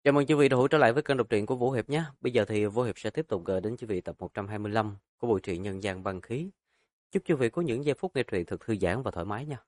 Chào mừng quý vị đã hữu trở lại với kênh đọc truyện của Vũ Hiệp nhé. Bây giờ thì Vũ Hiệp sẽ tiếp tục gửi đến quý vị tập 125 của bộ truyện Nhân gian băng khí. Chúc quý vị có những giây phút nghe truyện thật thư giãn và thoải mái nha.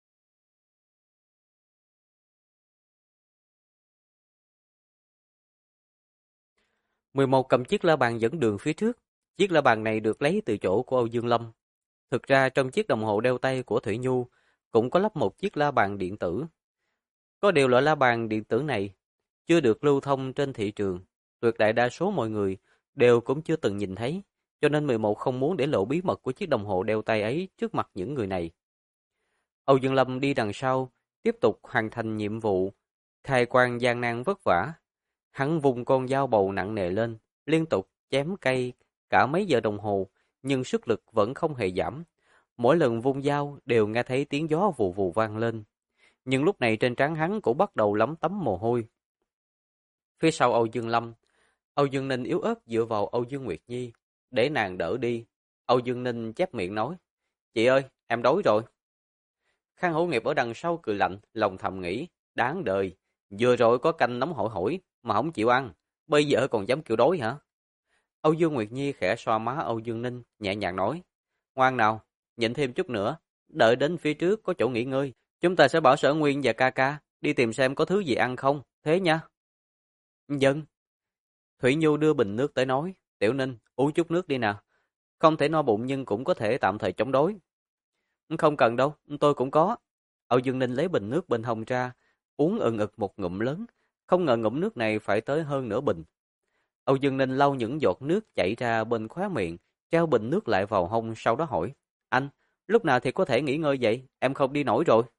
11 cầm chiếc la bàn dẫn đường phía trước. Chiếc la bàn này được lấy từ chỗ của Âu Dương Lâm. Thực ra trong chiếc đồng hồ đeo tay của Thủy Nhu cũng có lắp một chiếc la bàn điện tử. Có điều loại la bàn điện tử này chưa được lưu thông trên thị trường. Tuyệt đại đa số mọi người đều cũng chưa từng nhìn thấy, cho nên 11 không muốn để lộ bí mật của chiếc đồng hồ đeo tay ấy trước mặt những người này. Âu Dương Lâm đi đằng sau, tiếp tục hoàn thành nhiệm vụ, khai quang gian nan vất vả. Hắn vùng con dao bầu nặng nề lên, liên tục chém cây cả mấy giờ đồng hồ, nhưng sức lực vẫn không hề giảm. Mỗi lần vung dao đều nghe thấy tiếng gió vù vù vang lên. Nhưng lúc này trên trán hắn cũng bắt đầu lấm tấm mồ hôi. Phía sau Âu Dương Lâm, Âu Dương Ninh yếu ớt dựa vào Âu Dương Nguyệt Nhi, để nàng đỡ đi. Âu Dương Ninh chép miệng nói, chị ơi, em đói rồi. Khang Hữu Nghiệp ở đằng sau cười lạnh, lòng thầm nghĩ, đáng đời, vừa rồi có canh nóng hổi hổi mà không chịu ăn, bây giờ còn dám kêu đói hả? Âu Dương Nguyệt Nhi khẽ xoa má Âu Dương Ninh, nhẹ nhàng nói, ngoan nào, nhịn thêm chút nữa, đợi đến phía trước có chỗ nghỉ ngơi, chúng ta sẽ bảo Sở Nguyên và ca ca đi tìm xem có thứ gì ăn không, thế nha. Dân. Thủy Nhu đưa bình nước tới nói, Tiểu Ninh, uống chút nước đi nè. Không thể no bụng nhưng cũng có thể tạm thời chống đói. Không cần đâu, tôi cũng có. Âu Dương Ninh lấy bình nước bên hông ra, uống ừng ực một ngụm lớn. Không ngờ ngụm nước này phải tới hơn nửa bình. Âu Dương Ninh lau những giọt nước chảy ra bên khóe miệng, treo bình nước lại vào hông, sau đó hỏi, anh, lúc nào thì có thể nghỉ ngơi vậy, em không đi nổi rồi.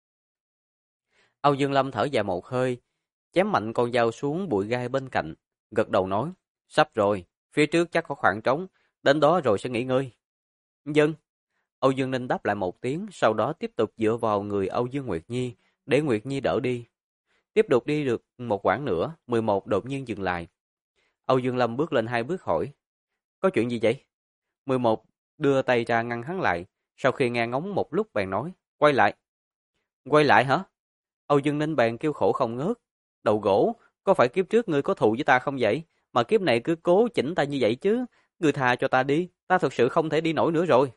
Âu Dương Lâm thở dài một hơi, chém mạnh con dao xuống bụi gai bên cạnh, gật đầu nói, sắp rồi, phía trước chắc có khoảng trống, đến đó rồi sẽ nghỉ ngơi. Dân. Âu Dương Ninh đáp lại một tiếng, sau đó tiếp tục dựa vào người Âu Dương Nguyệt Nhi, để Nguyệt Nhi đỡ đi. Tiếp tục đi được một quãng nữa, 11 đột nhiên dừng lại. Âu Dương Lâm bước lên 2 bước hỏi, có chuyện gì vậy? 11 đưa tay ra ngăn hắn lại, sau khi nghe ngóng một lúc bèn nói, quay lại. Quay lại hả? Âu Dương Ninh bèn kêu khổ không ngớt, đầu gỗ, có phải kiếp trước ngươi có thù với ta không vậy? Mà kiếp này cứ cố chỉnh ta như vậy chứ, ngươi tha cho ta đi, ta thực sự không thể đi nổi nữa rồi.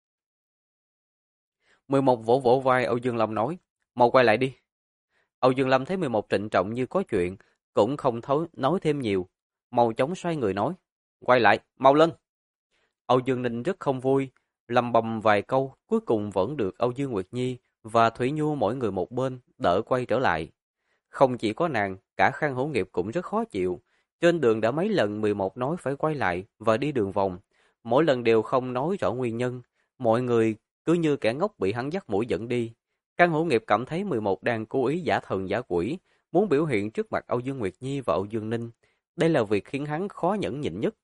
11 vỗ vỗ vai Âu Dương Lâm nói, mau quay lại đi. Âu Dương Lâm thấy 11 trịnh trọng như có chuyện, cũng không nói thêm nhiều, mau chóng xoay người nói, quay lại, mau lên. Âu Dương Ninh rất không vui, lầm bầm vài câu, cuối cùng vẫn được Âu Dương Nguyệt Nhi và Thủy Nhu mỗi người một bên, đỡ quay trở lại. Không chỉ có nàng, cả Khang Hữu Nghiệp cũng rất khó chịu. Trên đường đã mấy lần 11 nói phải quay lại và đi đường vòng. Mỗi lần đều không nói rõ nguyên nhân. Mọi người cứ như kẻ ngốc bị hắn dắt mũi dẫn đi. Khang Hữu Nghiệp cảm thấy 11 đang cố ý giả thần giả quỷ, muốn biểu hiện trước mặt Âu Dương Nguyệt Nhi và Âu Dương Ninh. Đây là việc khiến hắn khó nhẫn nhịn nhất.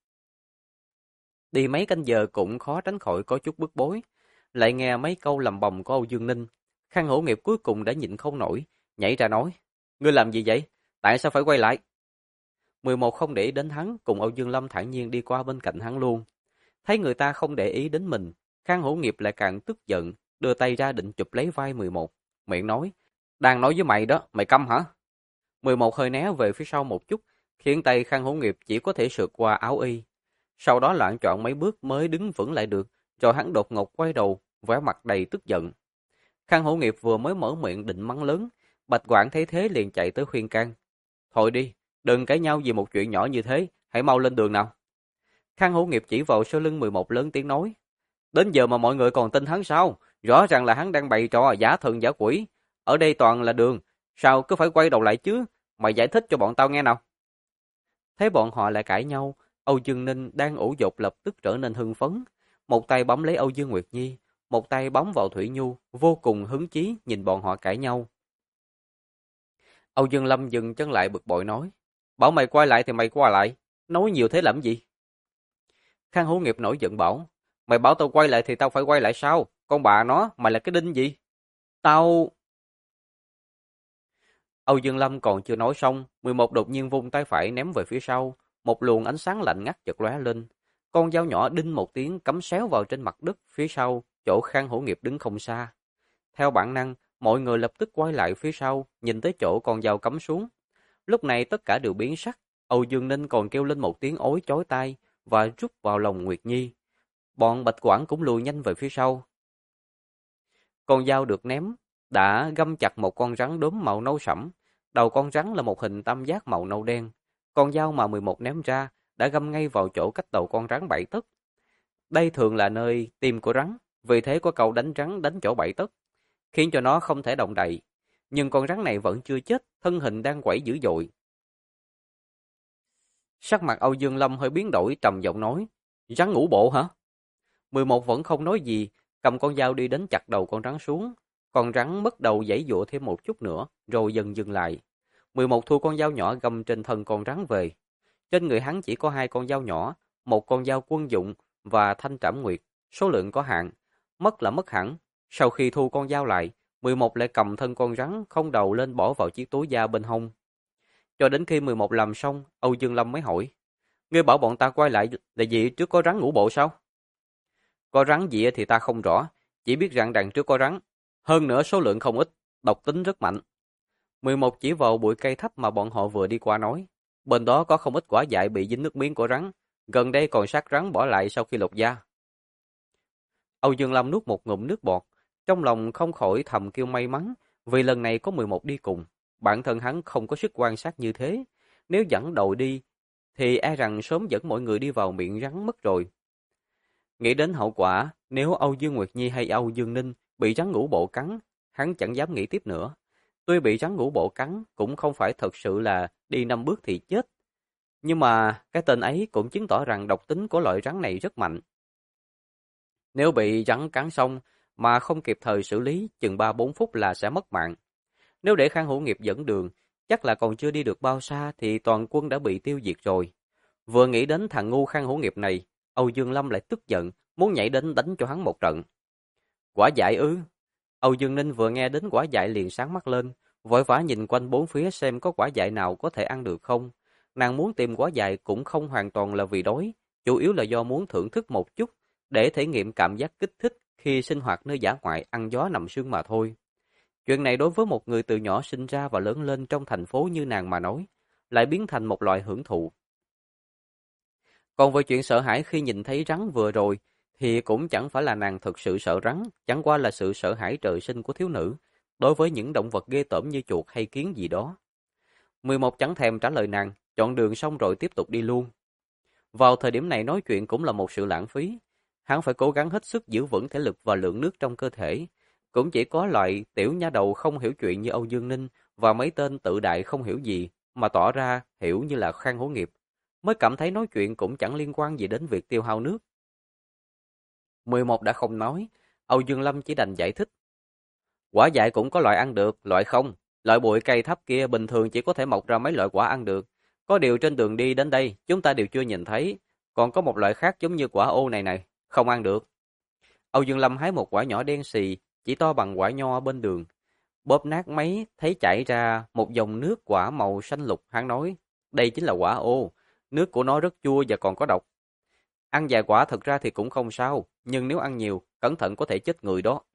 Đi mấy canh giờ cũng khó tránh khỏi có chút bức bối. Lại nghe mấy câu lầm bầm của Âu Dương Ninh. Khang Hữu Nghiệp cuối cùng đã nhịn không nổi, nhảy ra nói, ngươi làm gì vậy? Tại sao phải quay lại? 11 không để ý đến hắn, cùng Âu Dương Lâm thản nhiên đi qua bên cạnh hắn luôn. Thấy người ta không để ý đến mình, Khang Hữu Nghiệp lại càng tức giận, đưa tay ra định chụp lấy vai 11, miệng nói, đang nói với mày đó, mày câm hả? 11 hơi né về phía sau một chút, khiến tay Khang Hữu Nghiệp chỉ có thể sượt qua áo y. Sau đó loạn trọn mấy bước mới đứng vững lại được, rồi hắn đột ngột quay đầu, vẻ mặt đầy tức giận. Khang Hữu Nghiệp vừa mới mở miệng định mắng lớn, Bạch Quảng thấy thế liền chạy tới khuyên can. Thôi đi, đừng cãi nhau vì một chuyện nhỏ như thế, hãy mau lên đường nào. Khang Hữu Nghiệp chỉ vào sau lưng 11 lớn tiếng nói. Đến giờ mà mọi người còn tin hắn sao? Rõ ràng là hắn đang bày trò giả thần giả quỷ. Ở đây toàn là đường, sao cứ phải quay đầu lại chứ? Mày giải thích cho bọn tao nghe nào. Thấy bọn họ lại cãi nhau, Âu Dương Ninh đang ủ dột lập tức trở nên hưng phấn. Một tay bấm lấy Âu Dương Nguyệt Nhi, một tay bấm vào Thủy Nhu, vô cùng hứng chí nhìn bọn họ cãi nhau. Âu Dương Lâm dừng chân lại bực bội nói, bảo mày quay lại thì mày qua lại, nói nhiều thế làm gì? Khang Hữu Nghiệp nổi giận bảo, mày bảo tao quay lại thì tao phải quay lại sao? Con bà nó, mày là cái đinh gì? Tao... Âu Dương Lâm còn chưa nói xong, 11 đột nhiên vung tay phải ném về phía sau, một luồng ánh sáng lạnh ngắt chợt lóe lên. Con dao nhỏ đinh một tiếng cắm xéo vào trên mặt đất phía sau, chỗ Khang Hữu Nghiệp đứng không xa. Theo bản năng, mọi người lập tức quay lại phía sau, nhìn tới chỗ con dao cắm xuống. Lúc này tất cả đều biến sắc, Âu Dương Ninh còn kêu lên một tiếng ối chói tai và rút vào lòng Nguyệt Nhi. Bọn Bạch Quảng cũng lùi nhanh về phía sau. Con dao được ném, đã găm chặt một con rắn đốm màu nâu sẫm. Đầu con rắn là một hình tam giác màu nâu đen. Con dao mà 11 ném ra đã găm ngay vào chỗ cách đầu con rắn 7 tấc. Đây thường là nơi tim của rắn, vì thế có câu đánh rắn đánh chỗ 7 tấc, khiến cho nó không thể động đậy. Nhưng con rắn này vẫn chưa chết, thân hình đang quẩy dữ dội. Sắc mặt Âu Dương Lâm hơi biến đổi, trầm giọng nói: "Rắn ngũ bộ hả?" 11 vẫn không nói gì, cầm con dao đi đến chặt đầu con rắn xuống. Con rắn mất đầu giãy giụa thêm một chút nữa, rồi dần dừng lại. 11 thu con dao nhỏ găm trên thân con rắn về. Trên người hắn chỉ có 2 con dao nhỏ, một con dao quân dụng và thanh trảm nguyệt, số lượng có hạn, mất là mất hẳn. Sau khi thu con dao lại, 11 lại cầm thân con rắn không đầu lên bỏ vào chiếc túi da bên hông. Cho đến khi 11 làm xong, Âu Dương Lâm mới hỏi: "Ngươi bảo bọn ta quay lại là gì, trước có rắn ngũ bộ sao?" "Có rắn gì thì ta không rõ, chỉ biết rằng đằng trước có rắn. Hơn nữa số lượng không ít, độc tính rất mạnh." 11 chỉ vào bụi cây thấp mà bọn họ vừa đi qua nói: "Bên đó có không ít quả dại bị dính nước miếng của rắn, gần đây còn xác rắn bỏ lại sau khi lột da." Âu Dương Lâm nuốt một ngụm nước bọt, trong lòng không khỏi thầm kêu may mắn, vì lần này có 11 đi cùng. Bản thân hắn không có sức quan sát như thế, nếu dẫn đội đi thì e rằng sớm dẫn mọi người đi vào miệng rắn mất rồi. Nghĩ đến hậu quả, nếu Âu Dương Nguyệt Nhi hay Âu Dương Ninh bị rắn ngũ bộ cắn, hắn chẳng dám nghĩ tiếp nữa. Tuy bị rắn ngũ bộ cắn cũng không phải thật sự là đi 5 bước thì chết, nhưng mà cái tên ấy cũng chứng tỏ rằng độc tính của loại rắn này rất mạnh. Nếu bị rắn cắn xong mà không kịp thời xử lý, chừng 3-4 phút là sẽ mất mạng. Nếu để Khang Hữu Nghiệp dẫn đường, chắc là còn chưa đi được bao xa thì toàn quân đã bị tiêu diệt rồi. Vừa nghĩ đến thằng ngu Khang Hữu Nghiệp này, Âu Dương Lâm lại tức giận, muốn nhảy đến đánh cho hắn một trận. Quả dại ư? Âu Dương Ninh vừa nghe đến quả dại liền sáng mắt lên, vội vã nhìn quanh bốn phía xem có quả dại nào có thể ăn được không. Nàng muốn tìm quả dại cũng không hoàn toàn là vì đói, chủ yếu là do muốn thưởng thức một chút, để thể nghiệm cảm giác kích thích khi sinh hoạt nơi dã ngoại ăn gió nằm sương mà thôi. Chuyện này đối với một người từ nhỏ sinh ra và lớn lên trong thành phố như nàng mà nói, lại biến thành một loại hưởng thụ. Còn về chuyện sợ hãi khi nhìn thấy rắn vừa rồi, thì cũng chẳng phải là nàng thực sự sợ rắn, chẳng qua là sự sợ hãi trời sinh của thiếu nữ, đối với những động vật ghê tởm như chuột hay kiến gì đó. 11 chẳng thèm trả lời nàng, chọn đường xong rồi tiếp tục đi luôn. Vào thời điểm này nói chuyện cũng là một sự lãng phí. Hắn phải cố gắng hết sức giữ vững thể lực và lượng nước trong cơ thể. Cũng chỉ có loại tiểu nha đầu không hiểu chuyện như Âu Dương Ninh và mấy tên tự đại không hiểu gì mà tỏ ra hiểu như là Khang Hữu Nghiệp, mới cảm thấy nói chuyện cũng chẳng liên quan gì đến việc tiêu hao nước. 11 đã không nói, Âu Dương Lâm chỉ đành giải thích. Quả dại cũng có loại ăn được, loại không. Loại bụi cây thấp kia bình thường chỉ có thể mọc ra mấy loại quả ăn được. Có điều trên đường đi đến đây, chúng ta đều chưa nhìn thấy. Còn có một loại khác giống như quả ô này này, không ăn được. Âu Dương Lâm hái một quả nhỏ đen xì, chỉ to bằng quả nho bên đường. Bóp nát mấy, thấy chảy ra một dòng nước quả màu xanh lục, hắn nói, đây chính là quả ô. Nước của nó rất chua và còn có độc. Ăn vài quả thật ra thì cũng không sao, nhưng nếu ăn nhiều, cẩn thận có thể chết người đó.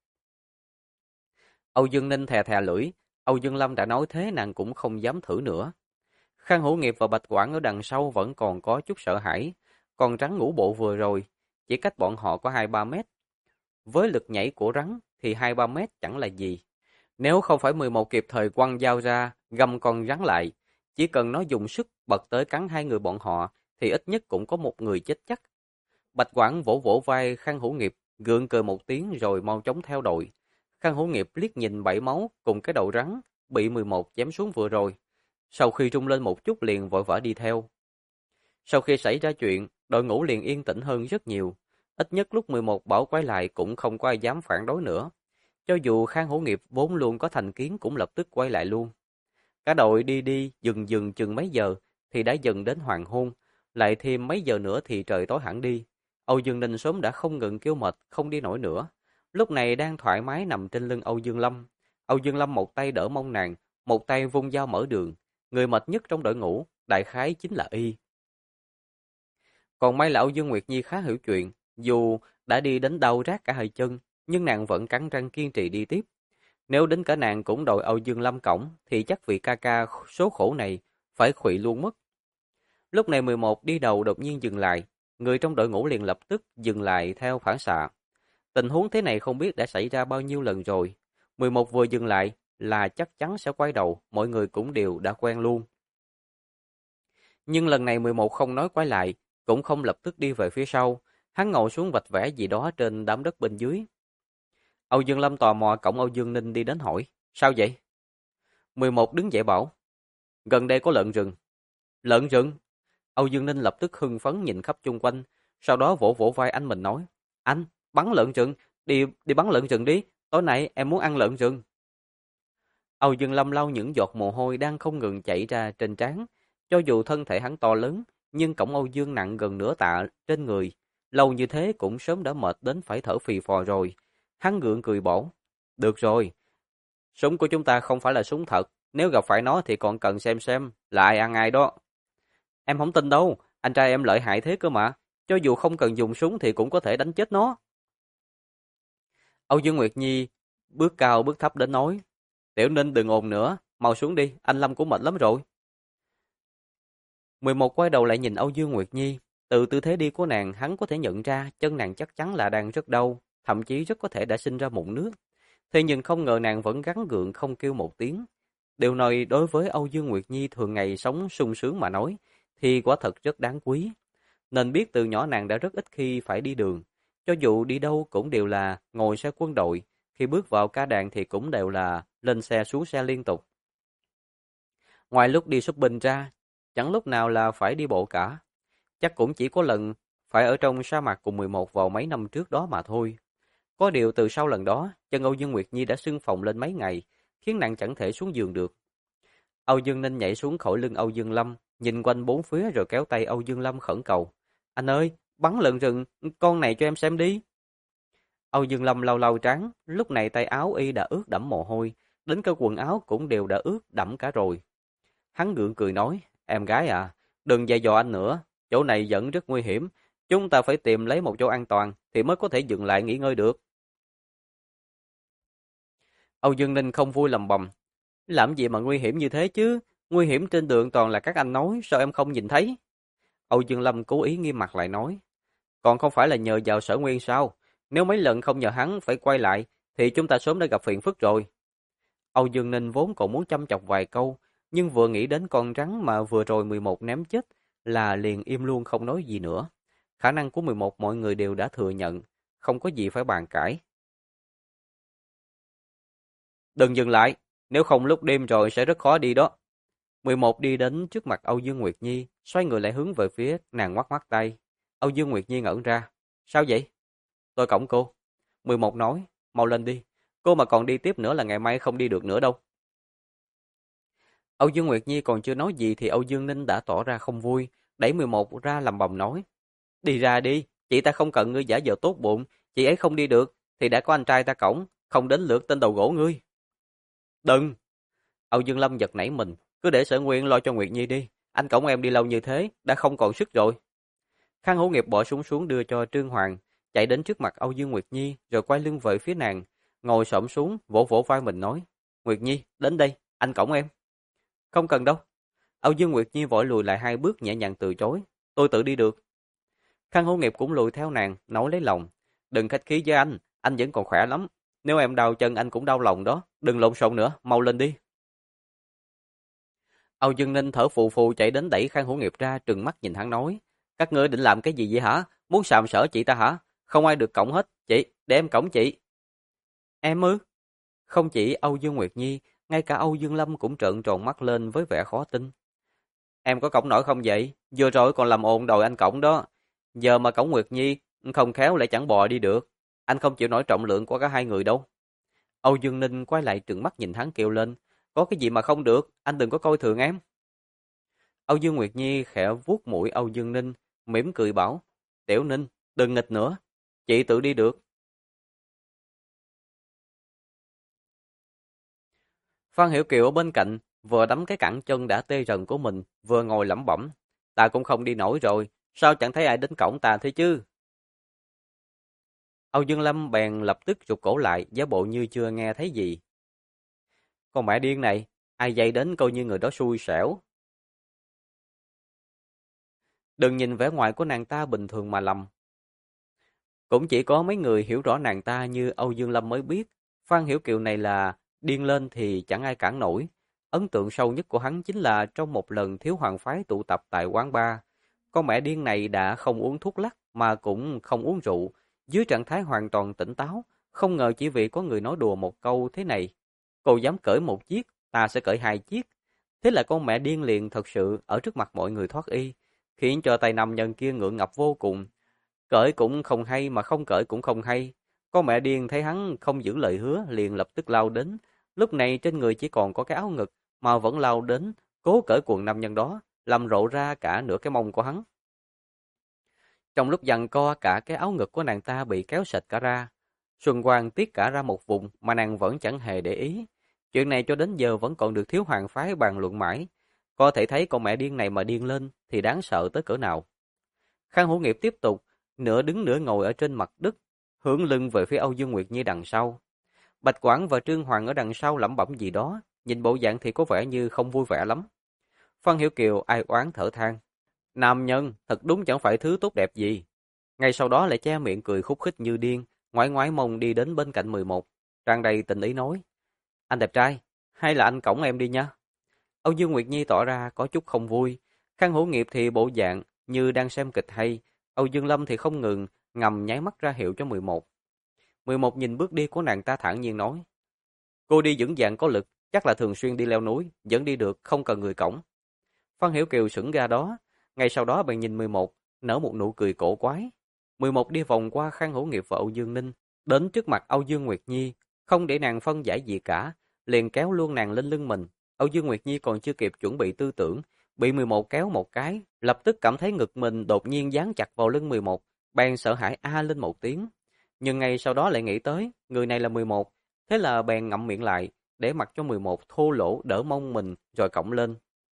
Âu Dương Ninh thè thè lưỡi, Âu Dương Lâm đã nói thế nàng cũng không dám thử nữa. Khang Hữu Nghiệp và Bạch Quảng ở đằng sau vẫn còn có chút sợ hãi, còn rắn ngũ bộ vừa rồi, chỉ cách bọn họ có 2-3 mét. Với lực nhảy của rắn thì 2-3 mét chẳng là gì. Nếu không phải 11 kịp thời quăng dao ra, găm con rắn lại, chỉ cần nó dùng sức bật tới cắn hai người bọn họ, thì ít nhất cũng có một người chết chắc. Bạch Quảng vỗ vỗ vai Khang Hữu Nghiệp, gượng cười một tiếng rồi mau chóng theo đội. Khang Hữu Nghiệp liếc nhìn bảy máu cùng cái đầu rắn bị 11 chém xuống vừa rồi. Sau khi rung lên một chút liền vội vã đi theo. Sau khi xảy ra chuyện, đội ngũ liền yên tĩnh hơn rất nhiều. Ít nhất lúc 11 bảo quay lại cũng không có ai dám phản đối nữa. Cho dù Khang Hữu Nghiệp vốn luôn có thành kiến cũng lập tức quay lại luôn. Cả đội đi đi dừng dừng chừng mấy giờ thì đã dần đến hoàng hôn. Lại thêm mấy giờ nữa thì trời tối hẳn đi. Âu Dương Ninh sớm đã không ngừng kêu mệt, không đi nổi nữa. Lúc này đang thoải mái nằm trên lưng Âu Dương Lâm. Âu Dương Lâm một tay đỡ mông nàng, một tay vung dao mở đường. Người mệt nhất trong đội ngũ, đại khái chính là y. Còn may là Âu Dương Nguyệt Nhi khá hiểu chuyện, dù đã đi đến đau rát cả hai chân, nhưng nàng vẫn cắn răng kiên trì đi tiếp. Nếu đến cả nàng cũng đội Âu Dương Lâm cổng, thì chắc vị ca ca số khổ này phải khuỵu luôn mất. Lúc này 11 đi đầu đột nhiên dừng lại, người trong đội ngũ liền lập tức dừng lại theo phản xạ. Tình huống thế này không biết đã xảy ra bao nhiêu lần rồi. 11 vừa dừng lại là chắc chắn sẽ quay đầu, mọi người cũng đều đã quen luôn. Nhưng lần này 11 không nói quay lại, cũng không lập tức đi về phía sau, hắn ngồi xuống vạch vẽ gì đó trên đám đất bên dưới. Âu Dương Lâm tò mò cổng Âu Dương Ninh đi đến hỏi, sao vậy? 11 đứng dậy bảo, gần đây có lợn rừng. Lợn rừng? Âu Dương Ninh lập tức hưng phấn nhìn khắp chung quanh, sau đó vỗ vỗ vai anh mình nói, anh, bắn lợn rừng, đi bắn lợn rừng đi, tối nay em muốn ăn lợn rừng. Âu Dương Lâm lau những giọt mồ hôi đang không ngừng chảy ra trên trán, cho dù thân thể hắn to lớn, nhưng cổng Âu Dương nặng gần nửa tạ trên người, lâu như thế cũng sớm đã mệt đến phải thở phì phò rồi. Hắn gượng cười bỏ, được rồi, súng của chúng ta không phải là súng thật, nếu gặp phải nó thì còn cần xem là ai ăn ai đó. Em không tin đâu, anh trai em lợi hại thế cơ mà, cho dù không cần dùng súng thì cũng có thể đánh chết nó. Âu Dương Nguyệt Nhi bước cao bước thấp đến nói, Tiểu Ninh đừng ồn nữa, mau xuống đi, anh Lâm cũng mệt lắm rồi. 11 quay đầu lại nhìn Âu Dương Nguyệt Nhi, từ tư thế đi của nàng hắn có thể nhận ra chân nàng chắc chắn là đang rất đau, thậm chí rất có thể đã sinh ra mụn nước. Thế nhưng không ngờ nàng vẫn gắng gượng không kêu một tiếng. Điều này đối với Âu Dương Nguyệt Nhi thường ngày sống sung sướng mà nói, thì quả thật rất đáng quý. Nên biết từ nhỏ nàng đã rất ít khi phải đi đường. Cho dù đi đâu cũng đều là ngồi xe quân đội, khi bước vào ca đàn thì cũng đều là lên xe xuống xe liên tục. Ngoài lúc đi shopping ra, chẳng lúc nào là phải đi bộ cả. Chắc cũng chỉ có lần phải ở trong sa mạc cùng 11 vào mấy năm trước đó mà thôi. Có điều từ sau lần đó, chân Âu Dương Nguyệt Nhi đã sưng phồng lên mấy ngày, khiến nàng chẳng thể xuống giường được. Âu Dương Ninh nhảy xuống khỏi lưng Âu Dương Lâm, nhìn quanh bốn phía rồi kéo tay Âu Dương Lâm khẩn cầu. Anh ơi, bắn lợn rừng, con này cho em xem đi. Âu Dương Lâm lau lau trán, lúc này tay áo y đã ướt đẫm mồ hôi, đến cả quần áo cũng đều đã ướt đẫm cả rồi. Hắn gượng cười nói, em gái à, đừng dạy dò anh nữa, chỗ này vẫn rất nguy hiểm, chúng ta phải tìm lấy một chỗ an toàn thì mới có thể dừng lại nghỉ ngơi được. Âu Dương Ninh không vui lầm bầm, làm gì mà nguy hiểm như thế chứ, nguy hiểm trên đường toàn là các anh nói, sao em không nhìn thấy? Âu Dương Lâm cố ý nghiêm mặt lại nói, còn không phải là nhờ vào Sở Nguyên sao, nếu mấy lần không nhờ hắn phải quay lại thì chúng ta sớm đã gặp phiền phức rồi. Âu Dương Ninh vốn còn muốn chăm chọc vài câu, nhưng vừa nghĩ đến con rắn mà vừa rồi 11 ném chết là liền im luôn không nói gì nữa. Khả năng của 11 mọi người đều đã thừa nhận, không có gì phải bàn cãi. Đừng dừng lại, nếu không lúc đêm rồi sẽ rất khó đi đó. 11 đi đến trước mặt Âu Dương Nguyệt Nhi, xoay người lại hướng về phía nàng ngoắc ngoắc tay. Âu Dương Nguyệt Nhi ngẩn ra. Sao vậy? Tôi cõng cô. 11 nói, mau lên đi. Cô mà còn đi tiếp nữa là ngày mai không đi được nữa đâu. Âu Dương Nguyệt Nhi còn chưa nói gì thì Âu Dương Ninh đã tỏ ra không vui, đẩy 11 ra làm bầm nói. Đi ra đi, chị ta không cần ngươi giả vờ tốt bụng, chị ấy không đi được, thì đã có anh trai ta cõng, không đến lượt tên đầu gỗ ngươi. Đừng! Âu Dương Lâm giật nảy mình, cứ để Sở Nguyên lo cho Nguyệt Nhi đi, anh cõng em đi lâu như thế, đã không còn sức rồi. Khang Hữu Nghiệp bỏ súng xuống đưa cho Trương Hoàng, chạy đến trước mặt Âu Dương Nguyệt Nhi rồi quay lưng về phía nàng, ngồi xổm xuống, vỗ vỗ vai mình nói, Nguyệt Nhi, đến đây, anh cõng em. Không cần đâu. Âu Dương Nguyệt Nhi vội lùi lại 2 bước nhẹ nhàng từ chối, tôi tự đi được. Khang Hữu Nghiệp cũng lùi theo nàng, nói lấy lòng, đừng khách khí với anh vẫn còn khỏe lắm. Nếu em đau chân anh cũng đau lòng đó, đừng lộn xộn nữa, mau lên đi. Âu Dương Ninh thở phù phù chạy đến đẩy Khang Hữu Nghiệp ra, trừng mắt nhìn hắn nói, các ngươi định làm cái gì vậy hả? Muốn sàm sỡ chị ta hả? Không ai được cõng hết, chị, để em cõng chị. Em ư? Không chỉ Âu Dương Nguyệt Nhi, ngay cả Âu Dương Lâm cũng trợn tròn mắt lên với vẻ khó tin. Em có cõng nổi không vậy? Vừa rồi còn làm ồn đòi anh cõng đó. Giờ mà cõng Nguyệt Nhi, không khéo lại chẳng bò đi được. Anh không chịu nổi trọng lượng của cả hai người đâu. Âu Dương Ninh quay lại trừng mắt nhìn hắn kêu lên. Có cái gì mà không được, anh đừng có coi thường em. Âu Dương Nguyệt Nhi khẽ vuốt mũi Âu Dương Ninh, mỉm cười bảo. Tiểu Ninh, đừng nghịch nữa. Chị tự đi được. Phan Hiểu Kiều ở bên cạnh, vừa đấm cái cẳng chân đã tê rần của mình, vừa ngồi lẩm bẩm. Ta cũng không đi nổi rồi, sao chẳng thấy ai đến cổng ta thế chứ? Âu Dương Lâm bèn lập tức rụt cổ lại, giả bộ như chưa nghe thấy gì. Con mẹ điên này, ai dạy đến coi như người đó xui xẻo. Đừng nhìn vẻ ngoài của nàng ta bình thường mà lầm. Cũng chỉ có mấy người hiểu rõ nàng ta như Âu Dương Lâm mới biết, Phan Hiểu Kiều này là điên lên thì chẳng ai cản nổi. Ấn tượng sâu nhất của hắn chính là trong một lần thiếu hoàng phái tụ tập tại quán bar. Con mẹ điên này đã không uống thuốc lắc mà cũng không uống rượu, dưới trạng thái hoàn toàn tỉnh táo, không ngờ chỉ vì có người nói đùa một câu thế này. Cô dám cởi một chiếc, ta sẽ cởi hai chiếc. Thế là con mẹ điên liền thật sự ở trước mặt mọi người thoát y, khiến cho tay nam nhân kia ngượng ngập vô cùng. Cởi cũng không hay mà không cởi cũng không hay. Con mẹ điên thấy hắn không giữ lời hứa liền lập tức lao đến. Lúc này trên người chỉ còn có cái áo ngực mà vẫn lao đến, cố cởi quần nam nhân đó, làm lộ ra cả nửa cái mông của hắn. Trong lúc giằng co cả cái áo ngực của nàng ta bị kéo sệt cả ra. Xuân quang tiết cả ra một vùng mà nàng vẫn chẳng hề để ý. Chuyện này cho đến giờ vẫn còn được thiếu hoàng phái bàn luận mãi. Có thể thấy con mẹ điên này mà điên lên thì đáng sợ tới cỡ nào. Khang Hữu Nghiệp tiếp tục, nửa đứng nửa ngồi ở trên mặt đất, hướng lưng về phía Âu Dương Nguyệt Nhi đằng sau. Bạch Quảng và Trương Hoàng ở đằng sau lẩm bẩm gì đó, nhìn bộ dạng thì có vẻ như không vui vẻ lắm. Phan Hiểu Kiều ai oán thở than. Nam nhân, thật đúng chẳng phải thứ tốt đẹp gì. Ngay sau đó lại che miệng cười khúc khích như điên, ngoái ngoái mông đi đến bên cạnh 11, tràn đầy tình ý nói. Anh đẹp trai, hay là anh cõng em đi nha. Âu Dương Nguyệt Nhi tỏ ra có chút không vui. Khang Hữu Nghiệp thì bộ dạng như đang xem kịch hay. Âu Dương Lâm thì không ngừng, ngầm nháy mắt ra hiệu cho 11. 11 nhìn bước đi của nàng ta thản nhiên nói. Cô đi vững vàng có lực, chắc là thường xuyên đi leo núi, vẫn đi được, không cần người cõng. Phan Hiểu Kiều sững ra đó. Ngay sau đó bạn nhìn 11, nở một nụ cười cổ quái. 11 đi vòng qua Khang Hữu Nghiệp và Âu Dương Ninh, đến trước mặt Âu Dương Nguyệt Nhi, không để nàng phân giải gì cả, liền kéo luôn nàng lên lưng mình. Âu Dương Nguyệt Nhi còn chưa kịp chuẩn bị tư tưởng, bị 11 kéo một cái, lập tức cảm thấy ngực mình đột nhiên dán chặt vào lưng 11, bèn sợ hãi a lên một tiếng. Nhưng ngay sau đó lại nghĩ tới, người này là 11, thế là bèn ngậm miệng lại, để mặc cho 11 thô lỗ đỡ mông mình rồi cõng lên.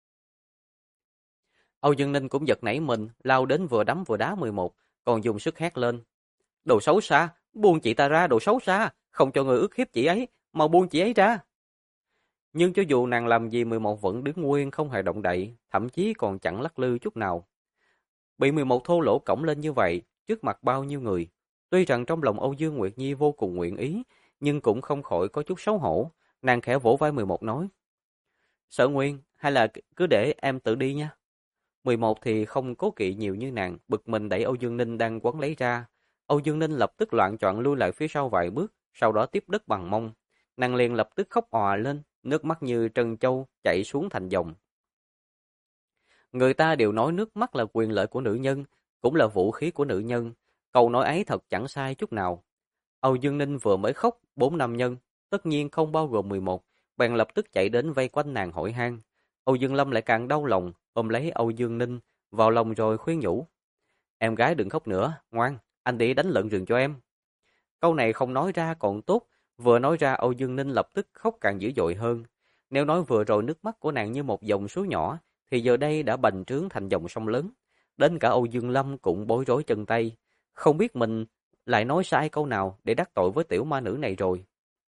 Âu Dương Ninh cũng giật nảy mình, lao đến vừa đấm vừa đá 11, còn dùng sức hét lên. Đồ xấu xa, buông chị ta ra, đồ xấu xa, không cho người ức hiếp chị ấy, mau buông chị ấy ra. Nhưng cho dù nàng làm gì 11 vẫn đứng nguyên không hề động đậy, thậm chí còn chẳng lắc lư chút nào. Bị 11 thô lỗ cõng lên như vậy, trước mặt bao nhiêu người. Tuy rằng trong lòng Âu Dương Nguyệt Nhi vô cùng nguyện ý, nhưng cũng không khỏi có chút xấu hổ. Nàng khẽ vỗ vai 11 nói. Sở Nguyên, hay là cứ để em tự đi nha. 11 thì không cố kỵ nhiều như nàng, bực mình đẩy Âu Dương Ninh đang quấn lấy ra. Âu Dương Ninh lập tức loạn choạng lui lại phía sau vài bước, sau đó tiếp đất bằng mông. Nàng liền lập tức khóc òa lên, nước mắt như trân châu chảy xuống thành dòng. Người ta đều nói nước mắt là quyền lợi của nữ nhân, cũng là vũ khí của nữ nhân. Câu nói ấy thật chẳng sai chút nào. Âu Dương Ninh vừa mới khóc 4 nam nhân, tất nhiên không bao gồm 11, bèn lập tức chạy đến vây quanh nàng hỏi han. Âu Dương Lâm lại càng đau lòng, ôm lấy Âu Dương Ninh vào lòng rồi khuyên nhủ. Em gái đừng khóc nữa, ngoan, anh đi đánh lợn rừng cho em. Câu này không nói ra còn tốt, vừa nói ra Âu Dương Ninh lập tức khóc càng dữ dội hơn. Nếu nói vừa rồi nước mắt của nàng như một dòng suối nhỏ, thì giờ đây đã bành trướng thành dòng sông lớn. Đến cả Âu Dương Lâm cũng bối rối chân tay, không biết mình lại nói sai câu nào để đắc tội với tiểu ma nữ này rồi.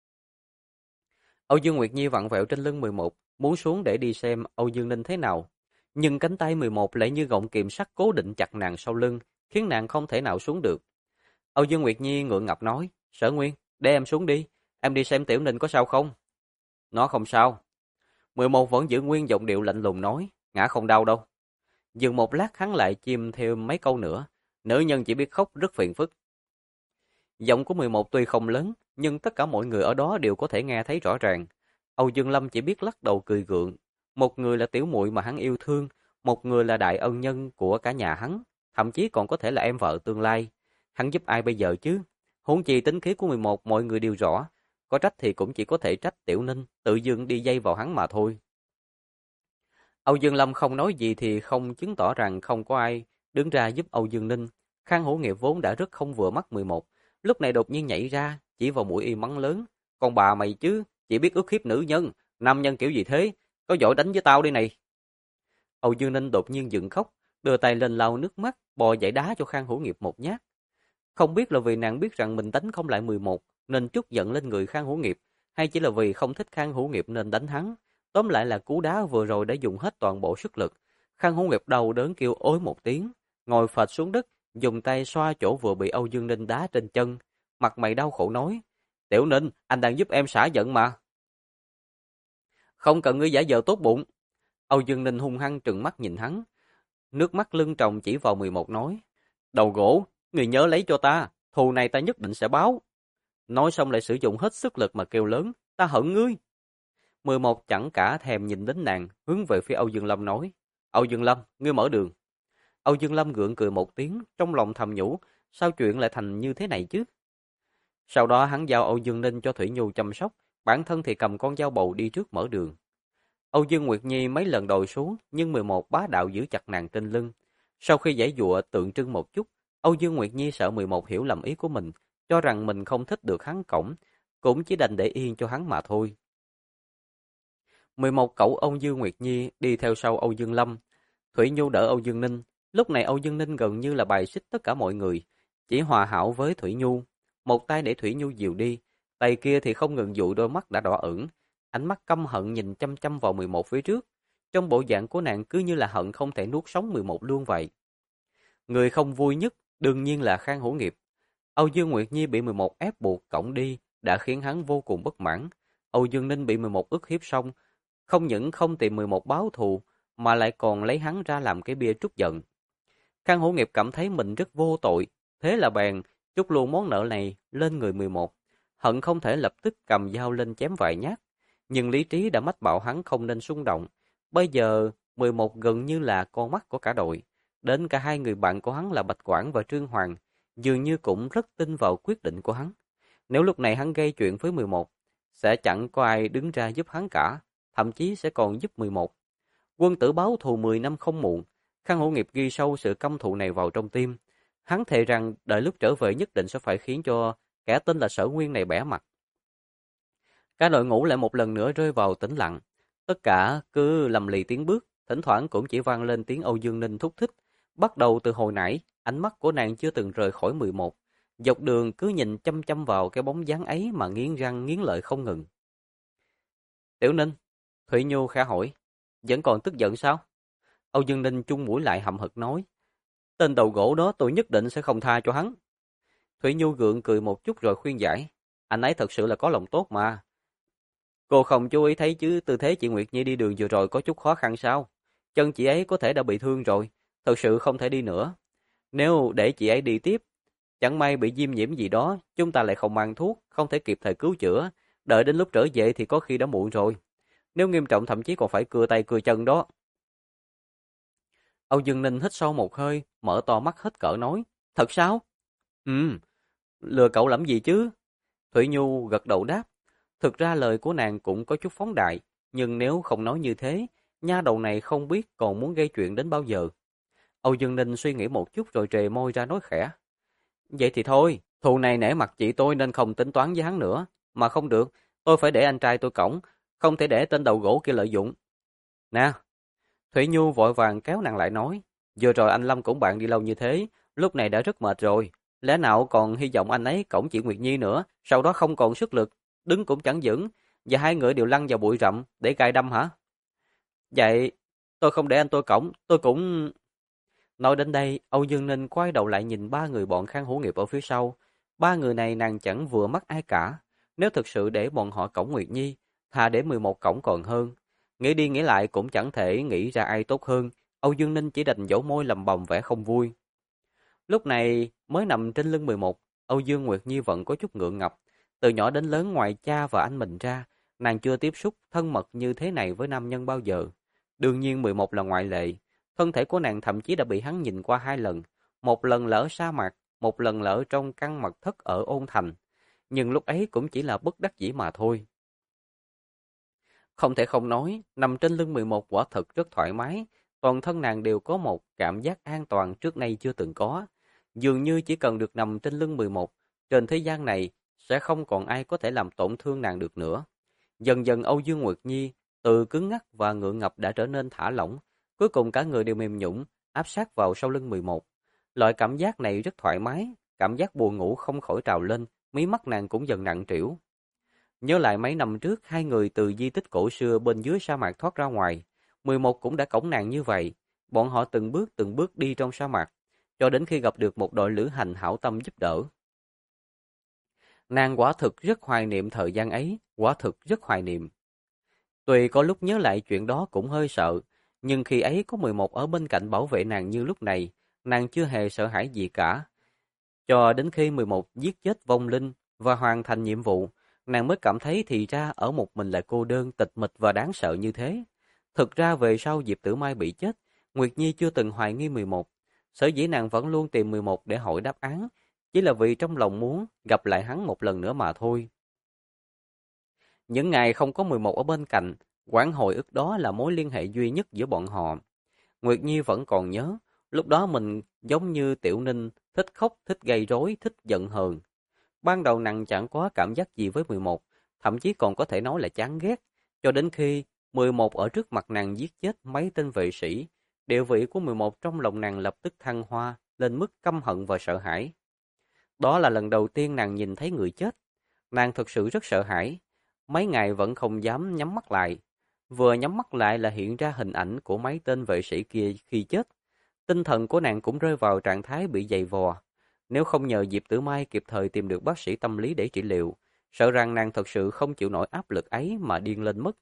Âu Dương Nguyệt Nhi vặn vẹo trên lưng 11, muốn xuống để đi xem Âu Dương Ninh thế nào. Nhưng cánh tay 11 lại như gọng kìm sắt cố định chặt nàng sau lưng, khiến nàng không thể nào xuống được. Âu Dương Nguyệt Nhi ngượng ngập nói, Sở Nguyên, để em xuống đi, em đi xem Tiểu Ninh có sao không? Nó không sao. 11 vẫn giữ nguyên giọng điệu lạnh lùng nói, ngã không đau đâu. Dừng một lát hắn lại chìm thêm mấy câu nữa, nữ nhân chỉ biết khóc rất phiền phức. Giọng của 11 tuy không lớn, nhưng tất cả mọi người ở đó đều có thể nghe thấy rõ ràng. Âu Dương Lâm chỉ biết lắc đầu cười gượng. Một người là tiểu muội mà hắn yêu thương, một người là đại ân nhân của cả nhà hắn, thậm chí còn có thể là em vợ tương lai. Hắn giúp ai bây giờ chứ? Huống chi tính khí của 11 mọi người đều rõ, có trách thì cũng chỉ có thể trách Tiểu Ninh, tự dưng đi dây vào hắn mà thôi. Âu Dương Lâm không nói gì thì không chứng tỏ rằng không có ai đứng ra giúp Âu Dương Ninh. Khang Hữu Nghiệp vốn đã rất không vừa mắt 11, lúc này đột nhiên nhảy ra, chỉ vào mũi y mắng lớn. Con bà mày chứ, chỉ biết ức hiếp nữ nhân, nam nhân kiểu gì thế, có giỏi đánh với tao đây này. Âu Dương Ninh đột nhiên dừng khóc, đưa tay lên lau nước mắt, bò dậy đá cho Khang Hữu Nghiệp một nhát. Không biết là vì nàng biết rằng mình đánh không lại 11, nên trút giận lên người Khang Hữu Nghiệp, hay chỉ là vì không thích Khang Hữu Nghiệp nên đánh hắn. Tóm lại là cú đá vừa rồi đã dùng hết toàn bộ sức lực. Khang Hữu Nghiệp đau đớn kêu ối một tiếng, ngồi phệt xuống đất, dùng tay xoa chỗ vừa bị Âu Dương Ninh đá trên chân. Mặt mày đau khổ nói, Tiểu Ninh, anh đang giúp em xả giận mà. Không cần ngươi giả vờ tốt bụng. Âu Dương Ninh hung hăng trừng mắt nhìn hắn. Nước mắt lưng tròng chỉ vào 11 nói, đầu gỗ, ngươi nhớ lấy cho ta, thù này ta nhất định sẽ báo. Nói xong lại sử dụng hết sức lực mà kêu lớn, ta hận ngươi. 11 chẳng cả thèm nhìn đến nàng, hướng về phía Âu Dương Lâm nói, Âu Dương Lâm, ngươi mở đường. Âu Dương Lâm gượng cười một tiếng, trong lòng thầm nhủ, sao chuyện lại thành như thế này chứ? Sau đó hắn giao Âu Dương Ninh cho Thủy Nhu chăm sóc, bản thân thì cầm con dao bầu đi trước mở đường. Âu Dương Nguyệt Nhi mấy lần đồi xuống, nhưng 11 bá đạo giữ chặt nàng trên lưng. Sau khi giãy giụa tượng trưng một chút, Âu Dương Nguyệt Nhi sợ 11 hiểu lầm ý của mình, cho rằng mình không thích được hắn cõng, cũng chỉ đành để yên cho hắn mà thôi. 11 cậu Âu Dương Nguyệt Nhi đi theo sau Âu Dương Lâm. Thủy Nhu đỡ Âu Dương Ninh, lúc này Âu Dương Ninh gần như là bài xích tất cả mọi người, chỉ hòa hảo với Thủy Nhu. Một tay để Thủy Nhu dìu đi, tay kia thì không ngừng dụi đôi mắt đã đỏ ửng, ánh mắt căm hận nhìn chăm chăm vào 11 phía trước. Trong bộ dạng của nàng cứ như là hận không thể nuốt sống 11 luôn vậy. Người không vui nhất đương nhiên là Khang Hữu Nghiệp. Âu Dương Nguyệt Nhi bị 11 ép buộc cõng đi đã khiến hắn vô cùng bất mãn. Âu Dương Ninh bị 11 ức hiếp xong, không những không tìm 11 báo thù mà lại còn lấy hắn ra làm cái bia trút giận. Khang Hữu Nghiệp cảm thấy mình rất vô tội, thế là bèn trút luôn món nợ này lên người 11, hận không thể lập tức cầm dao lên chém vài nhát. Nhưng lý trí đã mách bảo hắn không nên xung động. Bây giờ 11 gần như là con mắt của cả đội. Đến cả hai người bạn của hắn là Bạch Quảng và Trương Hoàng, dường như cũng rất tin vào quyết định của hắn. Nếu lúc này hắn gây chuyện với 11, sẽ chẳng có ai đứng ra giúp hắn cả, thậm chí sẽ còn giúp 11. Quân tử báo thù 10 năm không muộn. Khang Hữu Nghiệp ghi sâu sự căm thù này vào trong tim. Hắn thề rằng đợi lúc trở về nhất định sẽ phải khiến cho kẻ tên là Sở Nguyên này bẻ mặt. Cả đội ngũ lại một lần nữa rơi vào tĩnh lặng. Tất cả cứ lầm lì tiếng bước, thỉnh thoảng cũng chỉ vang lên tiếng Âu Dương Ninh thúc thích. Bắt đầu từ hồi nãy, ánh mắt của nàng chưa từng rời khỏi 11. Dọc đường cứ nhìn chăm chăm vào cái bóng dáng ấy mà nghiến răng nghiến lợi không ngừng. Tiểu Ninh, Thủy Nhu khẽ hỏi, vẫn còn tức giận sao? Âu Dương Ninh chung mũi lại hậm hực nói, tên đầu gỗ đó tôi nhất định sẽ không tha cho hắn. Thủy Nhu gượng cười một chút rồi khuyên giải, anh ấy thật sự là có lòng tốt mà. Cô không chú ý thấy chứ tư thế chị Nguyệt Nhi đi đường vừa rồi có chút khó khăn sao? Chân chị ấy có thể đã bị thương rồi, thật sự không thể đi nữa. Nếu để chị ấy đi tiếp, chẳng may bị viêm nhiễm gì đó, chúng ta lại không mang thuốc, không thể kịp thời cứu chữa. Đợi đến lúc trở về thì có khi đã muộn rồi. Nếu nghiêm trọng thậm chí còn phải cưa tay cưa chân đó. Âu Dương Ninh hít sâu một hơi, mở to mắt hết cỡ nói, thật sao? Lừa cậu làm gì chứ? Thủy Nhu gật đầu đáp. Thực ra lời của nàng cũng có chút phóng đại, nhưng nếu không nói như thế, nha đầu này không biết còn muốn gây chuyện đến bao giờ. Âu Dương Ninh suy nghĩ một chút rồi trề môi ra nói khẽ. Vậy thì thôi, thù này nể mặt chị tôi nên không tính toán với hắn nữa. Mà không được, tôi phải để anh trai tôi cõng, không thể để tên đầu gỗ kia lợi dụng. Nè, Thủy Nhu vội vàng kéo nàng lại nói, vừa rồi anh Lâm cũng bạn đi lâu như thế, lúc này đã rất mệt rồi. Lẽ nào còn hy vọng anh ấy cõng chị Nguyệt Nhi nữa, sau đó không còn sức lực, đứng cũng chẳng vững, và hai người đều lăn vào bụi rậm để cài đâm hả? Vậy, tôi không để anh tôi cõng, tôi cũng... Nói đến đây, Âu Dương Ninh quay đầu lại nhìn ba người bọn Khang Hữu Nghiệp ở phía sau. Ba người này nàng chẳng vừa mắt ai cả. Nếu thực sự để bọn họ cõng Nguyệt Nhi, thà để 11 cõng còn hơn. Nghĩ đi nghĩ lại cũng chẳng thể nghĩ ra ai tốt hơn. Âu Dương Ninh chỉ đành dẫu môi lầm bầm vẻ không vui. Lúc này mới nằm trên lưng 11, Âu Dương Nguyệt Nhi vẫn có chút ngượng ngập. Từ nhỏ đến lớn ngoài cha và anh mình ra, nàng chưa tiếp xúc thân mật như thế này với nam nhân bao giờ. Đương nhiên 11 là ngoại lệ. Thân thể của nàng thậm chí đã bị hắn nhìn qua 2 lần. Một lần lỡ sa mạc, một lần lỡ trong căn mật thất ở Ôn Thành. Nhưng lúc ấy cũng chỉ là bất đắc dĩ mà thôi. Không thể không nói, nằm trên lưng 11 quả thực rất thoải mái. Toàn thân nàng đều có một cảm giác an toàn trước nay chưa từng có. Dường như chỉ cần được nằm trên lưng 11, trên thế gian này sẽ không còn ai có thể làm tổn thương nàng được nữa. Dần dần Âu Dương Nguyệt Nhi từ cứng ngắc và ngượng ngập đã trở nên thả lỏng. Cuối cùng cả người đều mềm nhũn, áp sát vào sau lưng 11. Loại cảm giác này rất thoải mái, cảm giác buồn ngủ không khỏi trào lên, mí mắt nàng cũng dần nặng trĩu. Nhớ lại mấy năm trước, hai người từ di tích cổ xưa bên dưới sa mạc thoát ra ngoài. 11 cũng đã cõng nàng như vậy. Bọn họ từng bước đi trong sa mạc. cho đến khi gặp được một đội lữ hành hảo tâm giúp đỡ. Nàng quả thực rất hoài niệm thời gian ấy, quả thực rất hoài niệm. Tuy có lúc nhớ lại chuyện đó cũng hơi sợ, nhưng khi ấy có 11 ở bên cạnh bảo vệ nàng như lúc này, nàng chưa hề sợ hãi gì cả. Cho đến khi 11 giết chết vong linh và hoàn thành nhiệm vụ, nàng mới cảm thấy thì ra ở một mình lại cô đơn, tịch mịch và đáng sợ như thế. Thực ra về sau Diệp Tử Mai bị chết, Nguyệt Nhi chưa từng hoài nghi 11. Sở dĩ nàng vẫn luôn tìm 11 để hỏi đáp án, chỉ là vì trong lòng muốn gặp lại hắn một lần nữa mà thôi. Những ngày không có 11 ở bên cạnh, quãng hồi ức đó là mối liên hệ duy nhất giữa bọn họ. Nguyệt Nhi vẫn còn nhớ, lúc đó mình giống như Tiểu Ninh, thích khóc, thích gây rối, thích giận hờn. Ban đầu nàng chẳng có cảm giác gì với 11, thậm chí còn có thể nói là chán ghét, cho đến khi 11 ở trước mặt nàng giết chết mấy tên vệ sĩ, địa vị của 11 trong lòng nàng lập tức thăng hoa, lên mức căm hận và sợ hãi. Đó là lần đầu tiên nàng nhìn thấy người chết. Nàng thực sự rất sợ hãi, mấy ngày vẫn không dám nhắm mắt lại. Vừa nhắm mắt lại là hiện ra hình ảnh của mấy tên vệ sĩ kia khi chết. Tinh thần của nàng cũng rơi vào trạng thái bị dày vò. Nếu không nhờ Diệp Tử Mai kịp thời tìm được bác sĩ tâm lý để trị liệu, sợ rằng nàng thật sự không chịu nổi áp lực ấy mà điên lên mất.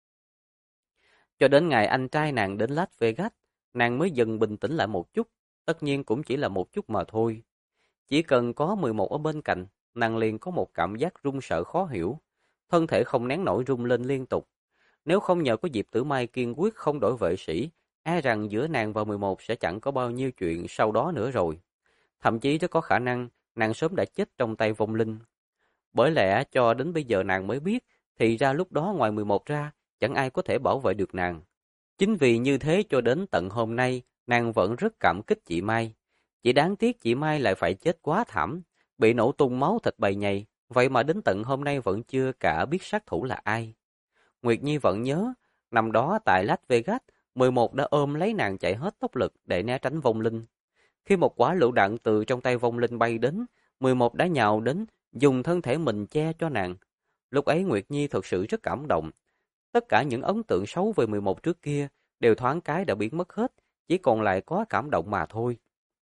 Cho đến ngày anh trai nàng đến Las Vegas, nàng mới dần bình tĩnh lại một chút, tất nhiên cũng chỉ là một chút mà thôi. Chỉ cần có 11 ở bên cạnh, nàng liền có một cảm giác run sợ khó hiểu, thân thể không nén nổi run lên liên tục. Nếu không nhờ có Diệp Tử Mai kiên quyết không đổi vệ sĩ, e rằng giữa nàng và 11 sẽ chẳng có bao nhiêu chuyện sau đó nữa rồi. Thậm chí rất có khả năng nàng sớm đã chết trong tay vong linh. Bởi lẽ cho đến bây giờ nàng mới biết, thì ra lúc đó ngoài 11 ra, chẳng ai có thể bảo vệ được nàng. Chính vì như thế cho đến tận hôm nay, nàng vẫn rất cảm kích chị Mai. Chỉ đáng tiếc chị Mai lại phải chết quá thảm, bị nổ tung máu thịt bầy nhầy, vậy mà đến tận hôm nay vẫn chưa cả biết sát thủ là ai. Nguyệt Nhi vẫn nhớ, năm đó tại Las Vegas, 11 đã ôm lấy nàng chạy hết tốc lực để né tránh vong linh. Khi một quả lựu đạn từ trong tay vong linh bay đến, 11 đã nhào đến, dùng thân thể mình che cho nàng. Lúc ấy Nguyệt Nhi thực sự rất cảm động. Tất cả những ấn tượng xấu về 11 trước kia đều thoáng cái đã biến mất hết, chỉ còn lại có cảm động mà thôi.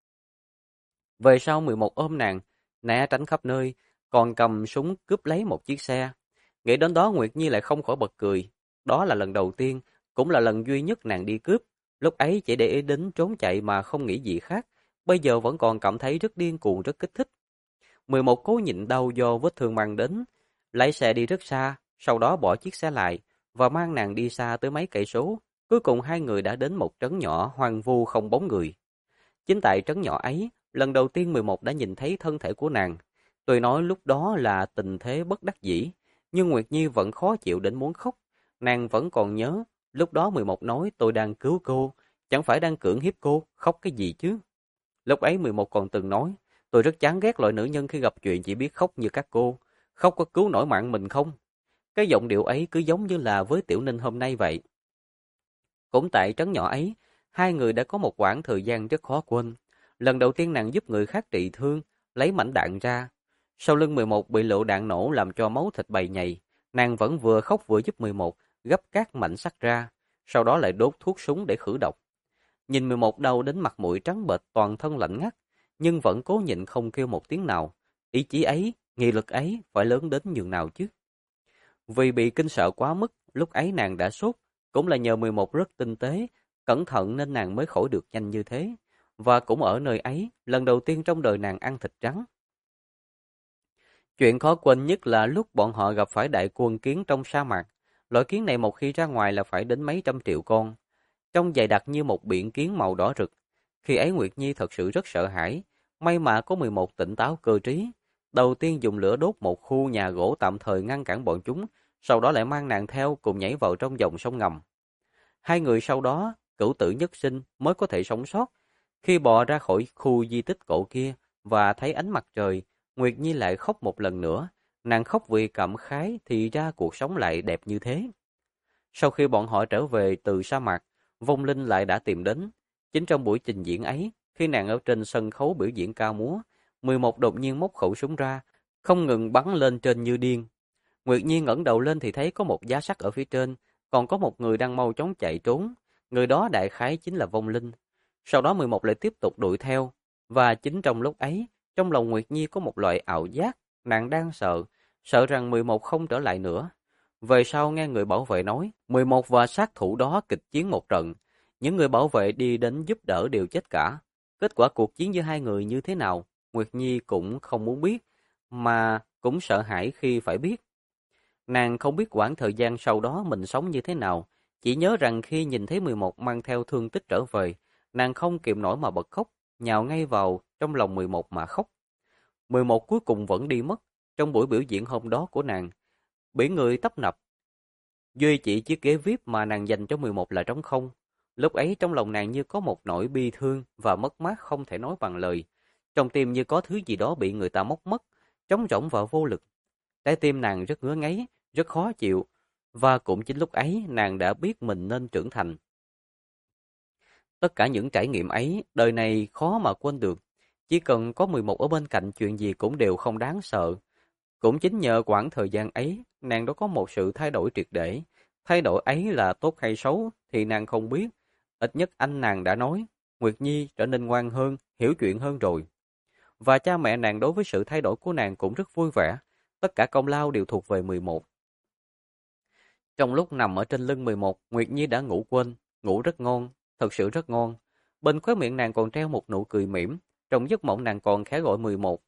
Về sau 11 ôm nàng, né tránh khắp nơi, còn cầm súng cướp lấy một chiếc xe. Nghĩ đến đó Nguyệt Nhi lại không khỏi bật cười. Đó là lần đầu tiên, cũng là lần duy nhất nàng đi cướp. Lúc ấy chỉ để ý đến trốn chạy mà không nghĩ gì khác. Bây giờ vẫn còn cảm thấy rất điên cuồng, rất kích thích. 11 cố nhịn đau do vết thương mang đến, lái xe đi rất xa, sau đó bỏ chiếc xe lại và mang nàng đi xa tới mấy cây số. Cuối cùng hai người đã đến một trấn nhỏ hoang vu không bóng người. Chính tại trấn nhỏ ấy, lần đầu tiên 11 đã nhìn thấy thân thể của nàng. Tôi nói lúc đó là tình thế bất đắc dĩ, nhưng Nguyệt Nhi vẫn khó chịu đến muốn khóc. Nàng vẫn còn nhớ, lúc đó 11 nói tôi đang cứu cô, chẳng phải đang cưỡng hiếp cô, khóc cái gì chứ. Lúc ấy 11 còn từng nói, tôi rất chán ghét loại nữ nhân khi gặp chuyện chỉ biết khóc như các cô, khóc có cứu nổi mạng mình không? Cái giọng điệu ấy cứ giống như là với Tiểu Ninh hôm nay vậy. Cũng tại trấn nhỏ ấy, hai người đã có một quãng thời gian rất khó quên. Lần đầu tiên nàng giúp người khác trị thương, lấy mảnh đạn ra. Sau lưng 11 bị lựu đạn nổ làm cho máu thịt bầy nhầy, nàng vẫn vừa khóc vừa giúp 11 gấp các mảnh sắt ra, sau đó lại đốt thuốc súng để khử độc. Nhìn 11 đau đến mặt mũi trắng bệch, toàn thân lạnh ngắt, nhưng vẫn cố nhịn không kêu một tiếng nào. Ý chí ấy, nghị lực ấy phải lớn đến nhường nào chứ. Vì bị kinh sợ quá mức, lúc ấy nàng đã sốt, cũng là nhờ 11 rất tinh tế, cẩn thận nên nàng mới khỏi được nhanh như thế. Và cũng ở nơi ấy, lần đầu tiên trong đời nàng ăn thịt trắng. Chuyện khó quên nhất là lúc bọn họ gặp phải đại quân kiến trong sa mạc. Loại kiến này một khi ra ngoài là phải đến mấy trăm triệu con. Trông dày đặc như một biển kiến màu đỏ rực. Khi ấy Nguyệt Nhi thật sự rất sợ hãi. May mà có 11 tỉnh táo cơ trí. Đầu tiên dùng lửa đốt một khu nhà gỗ tạm thời ngăn cản bọn chúng, sau đó lại mang nàng theo cùng nhảy vào trong dòng sông ngầm. Hai người sau đó, cửu tử nhất sinh mới có thể sống sót. Khi bò ra khỏi khu di tích cổ kia và thấy ánh mặt trời, Nguyệt Nhi lại khóc một lần nữa. Nàng khóc vì cảm khái thì ra cuộc sống lại đẹp như thế. Sau khi bọn họ trở về từ sa mạc, vong linh lại đã tìm đến. Chính trong buổi trình diễn ấy, khi nàng ở trên sân khấu biểu diễn ca múa, 11 đột nhiên móc khẩu súng ra, không ngừng bắn lên trên như điên. Nguyệt Nhi ngẩng đầu lên thì thấy có một giá sắt ở phía trên, còn có một người đang mau chóng chạy trốn. Người đó đại khái chính là vong linh. Sau đó 11 lại tiếp tục đuổi theo. Và chính trong lúc ấy, trong lòng Nguyệt Nhi có một loại ảo giác, nàng đang sợ, sợ rằng 11 không trở lại nữa. Về sau nghe người bảo vệ nói, 11 và sát thủ đó kịch chiến một trận. Những người bảo vệ đi đến giúp đỡ đều chết cả. Kết quả cuộc chiến giữa hai người như thế nào, Nguyệt Nhi cũng không muốn biết, mà cũng sợ hãi khi phải biết. Nàng không biết quãng thời gian sau đó mình sống như thế nào, chỉ nhớ rằng khi nhìn thấy 11 mang theo thương tích trở về, nàng không kìm nổi mà bật khóc, nhào ngay vào trong lòng 11 mà khóc. 11 cuối cùng vẫn đi mất, trong buổi biểu diễn hôm đó của nàng, bị người tấp nập. Duy chỉ chiếc ghế VIP mà nàng dành cho 11 là trống không. Lúc ấy trong lòng nàng như có một nỗi bi thương và mất mát không thể nói bằng lời. Trong tim như có thứ gì đó bị người ta móc mất, trống rỗng và vô lực. Trái tim nàng rất ngứa ngáy, rất khó chịu, và cũng chính lúc ấy nàng đã biết mình nên trưởng thành. Tất cả những trải nghiệm ấy, đời này khó mà quên được. Chỉ cần có 11 ở bên cạnh, chuyện gì cũng đều không đáng sợ. Cũng chính nhờ quãng thời gian ấy, nàng đã có một sự thay đổi triệt để. Thay đổi ấy là tốt hay xấu thì nàng không biết. Ít nhất anh nàng đã nói, Nguyệt Nhi trở nên ngoan hơn, hiểu chuyện hơn rồi. Và cha mẹ nàng đối với sự thay đổi của nàng cũng rất vui vẻ. Tất cả công lao đều thuộc về 11. Trong lúc nằm ở trên lưng 11, Nguyệt Nhi đã ngủ quên, ngủ rất ngon, thật sự rất ngon. Bên khóe miệng nàng còn treo một nụ cười mỉm, trong giấc mộng nàng còn khẽ gọi 11.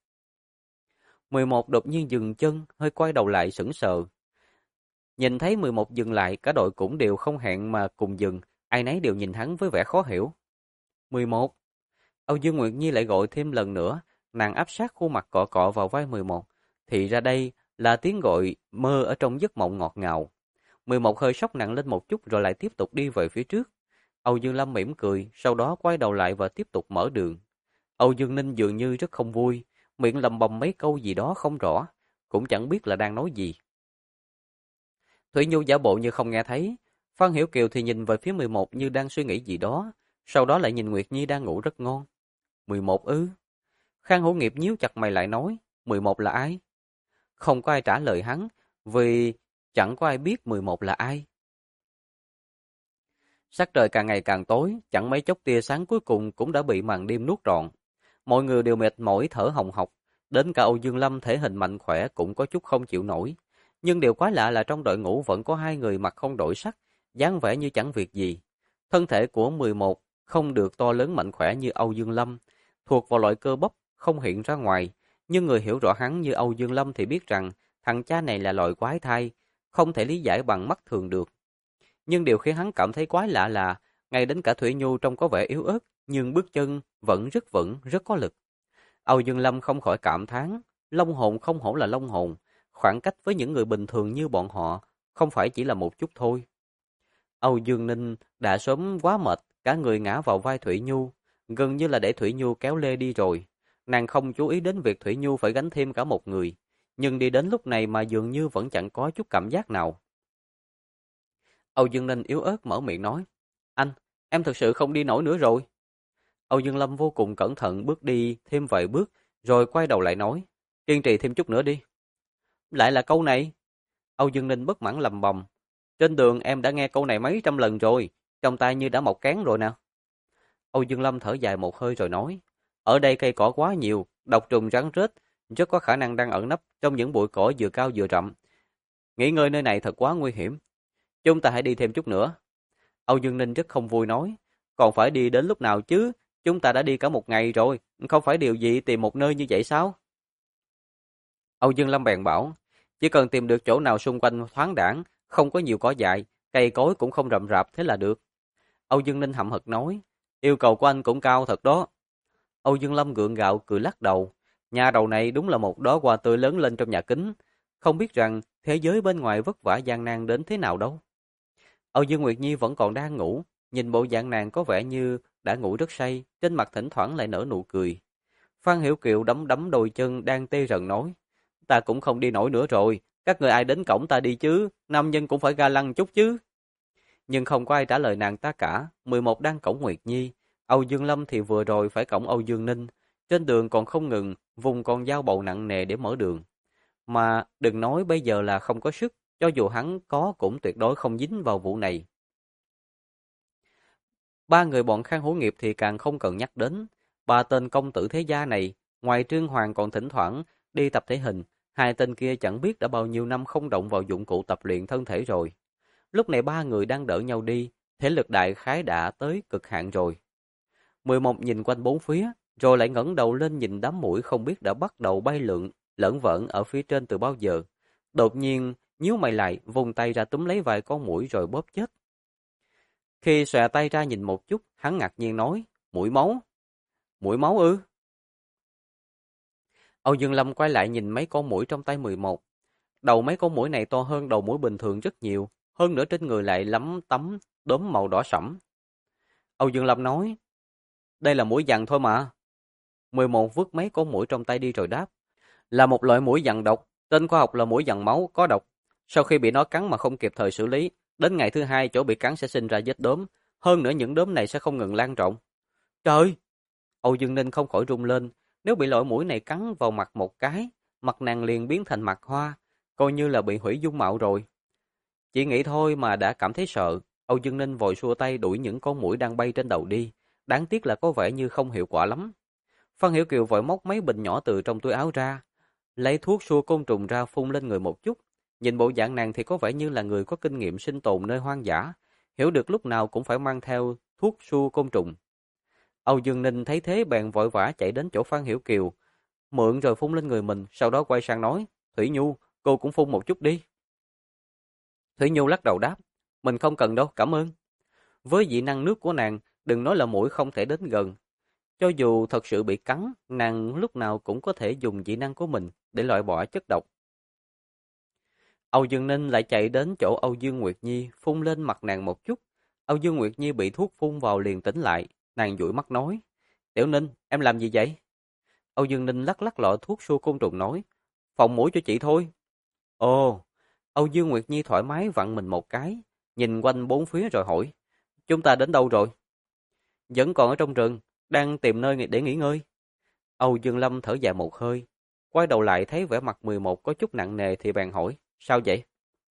11 đột nhiên dừng chân, hơi quay đầu lại sững sờ. Nhìn thấy 11 dừng lại, cả đội cũng đều không hẹn mà cùng dừng, ai nấy đều nhìn hắn với vẻ khó hiểu. 11. Âu Dương Nguyệt Nhi lại gọi thêm lần nữa, nàng áp sát khuôn mặt cọ cọ vào vai 11. Thì ra đây là tiếng gọi mơ ở trong giấc mộng ngọt ngào. 11 hơi sốc nặng lên một chút rồi lại tiếp tục đi về phía trước. Âu Dương Lâm mỉm cười, sau đó quay đầu lại và tiếp tục mở đường. Âu Dương Ninh dường như rất không vui, miệng lầm bầm mấy câu gì đó không rõ, cũng chẳng biết là đang nói gì. Thủy Nhu giả bộ như không nghe thấy, Phan Hiểu Kiều thì nhìn về phía 11 như đang suy nghĩ gì đó, sau đó lại nhìn Nguyệt Nhi đang ngủ rất ngon. 11 ư? Khang Hữu Nghiệp nhíu chặt mày lại nói, 11 là ai? Không có ai trả lời hắn, vì chẳng có ai biết 11 là ai. Sắc trời càng ngày càng tối, chẳng mấy chốc tia sáng cuối cùng cũng đã bị màn đêm nuốt trọn. Mọi người đều mệt mỏi thở hồng hộc, đến cả Âu Dương Lâm thể hình mạnh khỏe cũng có chút không chịu nổi. Nhưng điều quái lạ là trong đội ngũ vẫn có hai người mặt không đổi sắc, dáng vẻ như chẳng việc gì. Thân thể của 11 không được to lớn mạnh khỏe như Âu Dương Lâm, thuộc vào loại cơ bắp không hiện ra ngoài, nhưng người hiểu rõ hắn như Âu Dương Lâm thì biết rằng thằng cha này là loại quái thai, không thể lý giải bằng mắt thường được. Nhưng điều khiến hắn cảm thấy quái lạ là, ngay đến cả Thủy Nhu trông có vẻ yếu ớt, nhưng bước chân vẫn rất vững, rất có lực. Âu Dương Lâm không khỏi cảm thán, long hồn không hổ là long hồn, khoảng cách với những người bình thường như bọn họ, không phải chỉ là một chút thôi. Âu Dương Ninh đã sớm quá mệt, cả người ngã vào vai Thủy Nhu, gần như là để Thủy Nhu kéo lê đi rồi. Nàng không chú ý đến việc Thủy Nhu phải gánh thêm cả một người, nhưng đi đến lúc này mà dường như vẫn chẳng có chút cảm giác nào. Âu Dương Ninh yếu ớt mở miệng nói, anh, em thực sự không đi nổi nữa rồi. Âu Dương Lâm vô cùng cẩn thận bước đi thêm vài bước, rồi quay đầu lại nói, kiên trì thêm chút nữa đi. Lại là câu này. Âu Dương Ninh bất mãn lầm bầm, trên đường em đã nghe câu này mấy trăm lần rồi, trong tai như đã mọc cán rồi nè. Âu Dương Lâm thở dài một hơi rồi nói, ở đây cây cỏ quá nhiều, độc trùng rắn rết, rất có khả năng đang ẩn nấp trong những bụi cỏ vừa cao vừa rậm. Nghỉ ngơi nơi này thật quá nguy hiểm. Chúng ta hãy đi thêm chút nữa. Âu Dương Ninh rất không vui nói, còn phải đi đến lúc nào chứ, chúng ta đã đi cả một ngày rồi, không phải điều gì tìm một nơi như vậy sao? Âu Dương Lâm bèn bảo, chỉ cần tìm được chỗ nào xung quanh thoáng đãng, không có nhiều cỏ dại, cây cối cũng không rậm rạp thế là được. Âu Dương Ninh hậm hực nói, yêu cầu của anh cũng cao thật đó. Âu Dương Lâm gượng gạo cười lắc đầu, nhà đầu này đúng là một đóa hoa tươi lớn lên trong nhà kính, không biết rằng thế giới bên ngoài vất vả gian nan đến thế nào đâu. Âu Dương Nguyệt Nhi vẫn còn đang ngủ, nhìn bộ dạng nàng có vẻ như đã ngủ rất say, trên mặt thỉnh thoảng lại nở nụ cười. Phan Hiểu Kiều đấm đấm đôi chân đang tê rần nói, ta cũng không đi nổi nữa rồi, các người ai đến cổng ta đi chứ, nam nhân cũng phải ga lăng chút chứ. Nhưng không có ai trả lời nàng ta cả, 11 đang cổng Nguyệt Nhi, Âu Dương Lâm thì vừa rồi phải cổng Âu Dương Ninh, trên đường còn không ngừng, vùng con dao bầu nặng nề để mở đường. Mà đừng nói bây giờ là không có sức, cho dù hắn có cũng tuyệt đối không dính vào vụ này. Ba người bọn Khang Hữu Nghiệp thì càng không cần nhắc đến. Ba tên công tử thế gia này, ngoài Trương Hoàng còn thỉnh thoảng đi tập thể hình, hai tên kia chẳng biết đã bao nhiêu năm không động vào dụng cụ tập luyện thân thể rồi. Lúc này ba người đang đỡ nhau đi, thể lực đại khái đã tới cực hạn rồi. 11 nhìn quanh bốn phía, rồi lại ngẩng đầu lên nhìn đám muỗi không biết đã bắt đầu bay lượn, lởn vởn ở phía trên từ bao giờ. Đột nhiên, nhíu mày lại, vùng tay ra túm lấy vài con muỗi rồi bóp chết. Khi xòe tay ra nhìn một chút, hắn ngạc nhiên nói, muỗi máu. Muỗi máu ư? Âu Dương Lâm quay lại nhìn mấy con muỗi trong tay 11. Đầu mấy con muỗi này to hơn đầu muỗi bình thường rất nhiều, hơn nữa trên người lại lấm tấm đốm màu đỏ sẫm. Âu Dương Lâm nói, đây là muỗi dằn thôi mà. 11 vứt mấy con muỗi trong tay đi rồi đáp, là một loại muỗi dằn độc, tên khoa học là muỗi dằn máu, có độc. Sau khi bị nó cắn mà không kịp thời xử lý, đến ngày thứ hai chỗ bị cắn sẽ sinh ra vết đốm, hơn nữa những đốm này sẽ không ngừng lan rộng. Trời! Âu Dương Ninh không khỏi run lên, nếu bị loại muỗi này cắn vào mặt một cái, mặt nàng liền biến thành mặt hoa, coi như là bị hủy dung mạo rồi. Chỉ nghĩ thôi mà đã cảm thấy sợ, Âu Dương Ninh vội xua tay đuổi những con muỗi đang bay trên đầu đi, đáng tiếc là có vẻ như không hiệu quả lắm. Phan Hiểu Kiều vội móc mấy bình nhỏ từ trong túi áo ra, lấy thuốc xua côn trùng ra phun lên người một chút. Nhìn bộ dạng nàng thì có vẻ như là người có kinh nghiệm sinh tồn nơi hoang dã, hiểu được lúc nào cũng phải mang theo thuốc xua côn trùng. Âu Dương Ninh thấy thế bèn vội vã chạy đến chỗ Phan Hiểu Kiều, mượn rồi phun lên người mình, sau đó quay sang nói, Thủy Nhu, cô cũng phun một chút đi. Thủy Nhu lắc đầu đáp, mình không cần đâu, cảm ơn. Với dị năng nước của nàng, đừng nói là muỗi không thể đến gần. Cho dù thật sự bị cắn, nàng lúc nào cũng có thể dùng dị năng của mình để loại bỏ chất độc. Âu Dương Ninh lại chạy đến chỗ Âu Dương Nguyệt Nhi, phun lên mặt nàng một chút. Âu Dương Nguyệt Nhi bị thuốc phun vào liền tỉnh lại, nàng dụi mắt nói, Tiểu Ninh, em làm gì vậy? Âu Dương Ninh lắc lắc lọ thuốc xua côn trùng nói, phòng mũi cho chị thôi. Ồ, Âu Dương Nguyệt Nhi thoải mái vặn mình một cái, nhìn quanh bốn phía rồi hỏi, chúng ta đến đâu rồi? Vẫn còn ở trong rừng, đang tìm nơi để nghỉ ngơi. Âu Dương Lâm thở dài một hơi, quay đầu lại thấy vẻ mặt 11 có chút nặng nề thì bèn hỏi, sao vậy?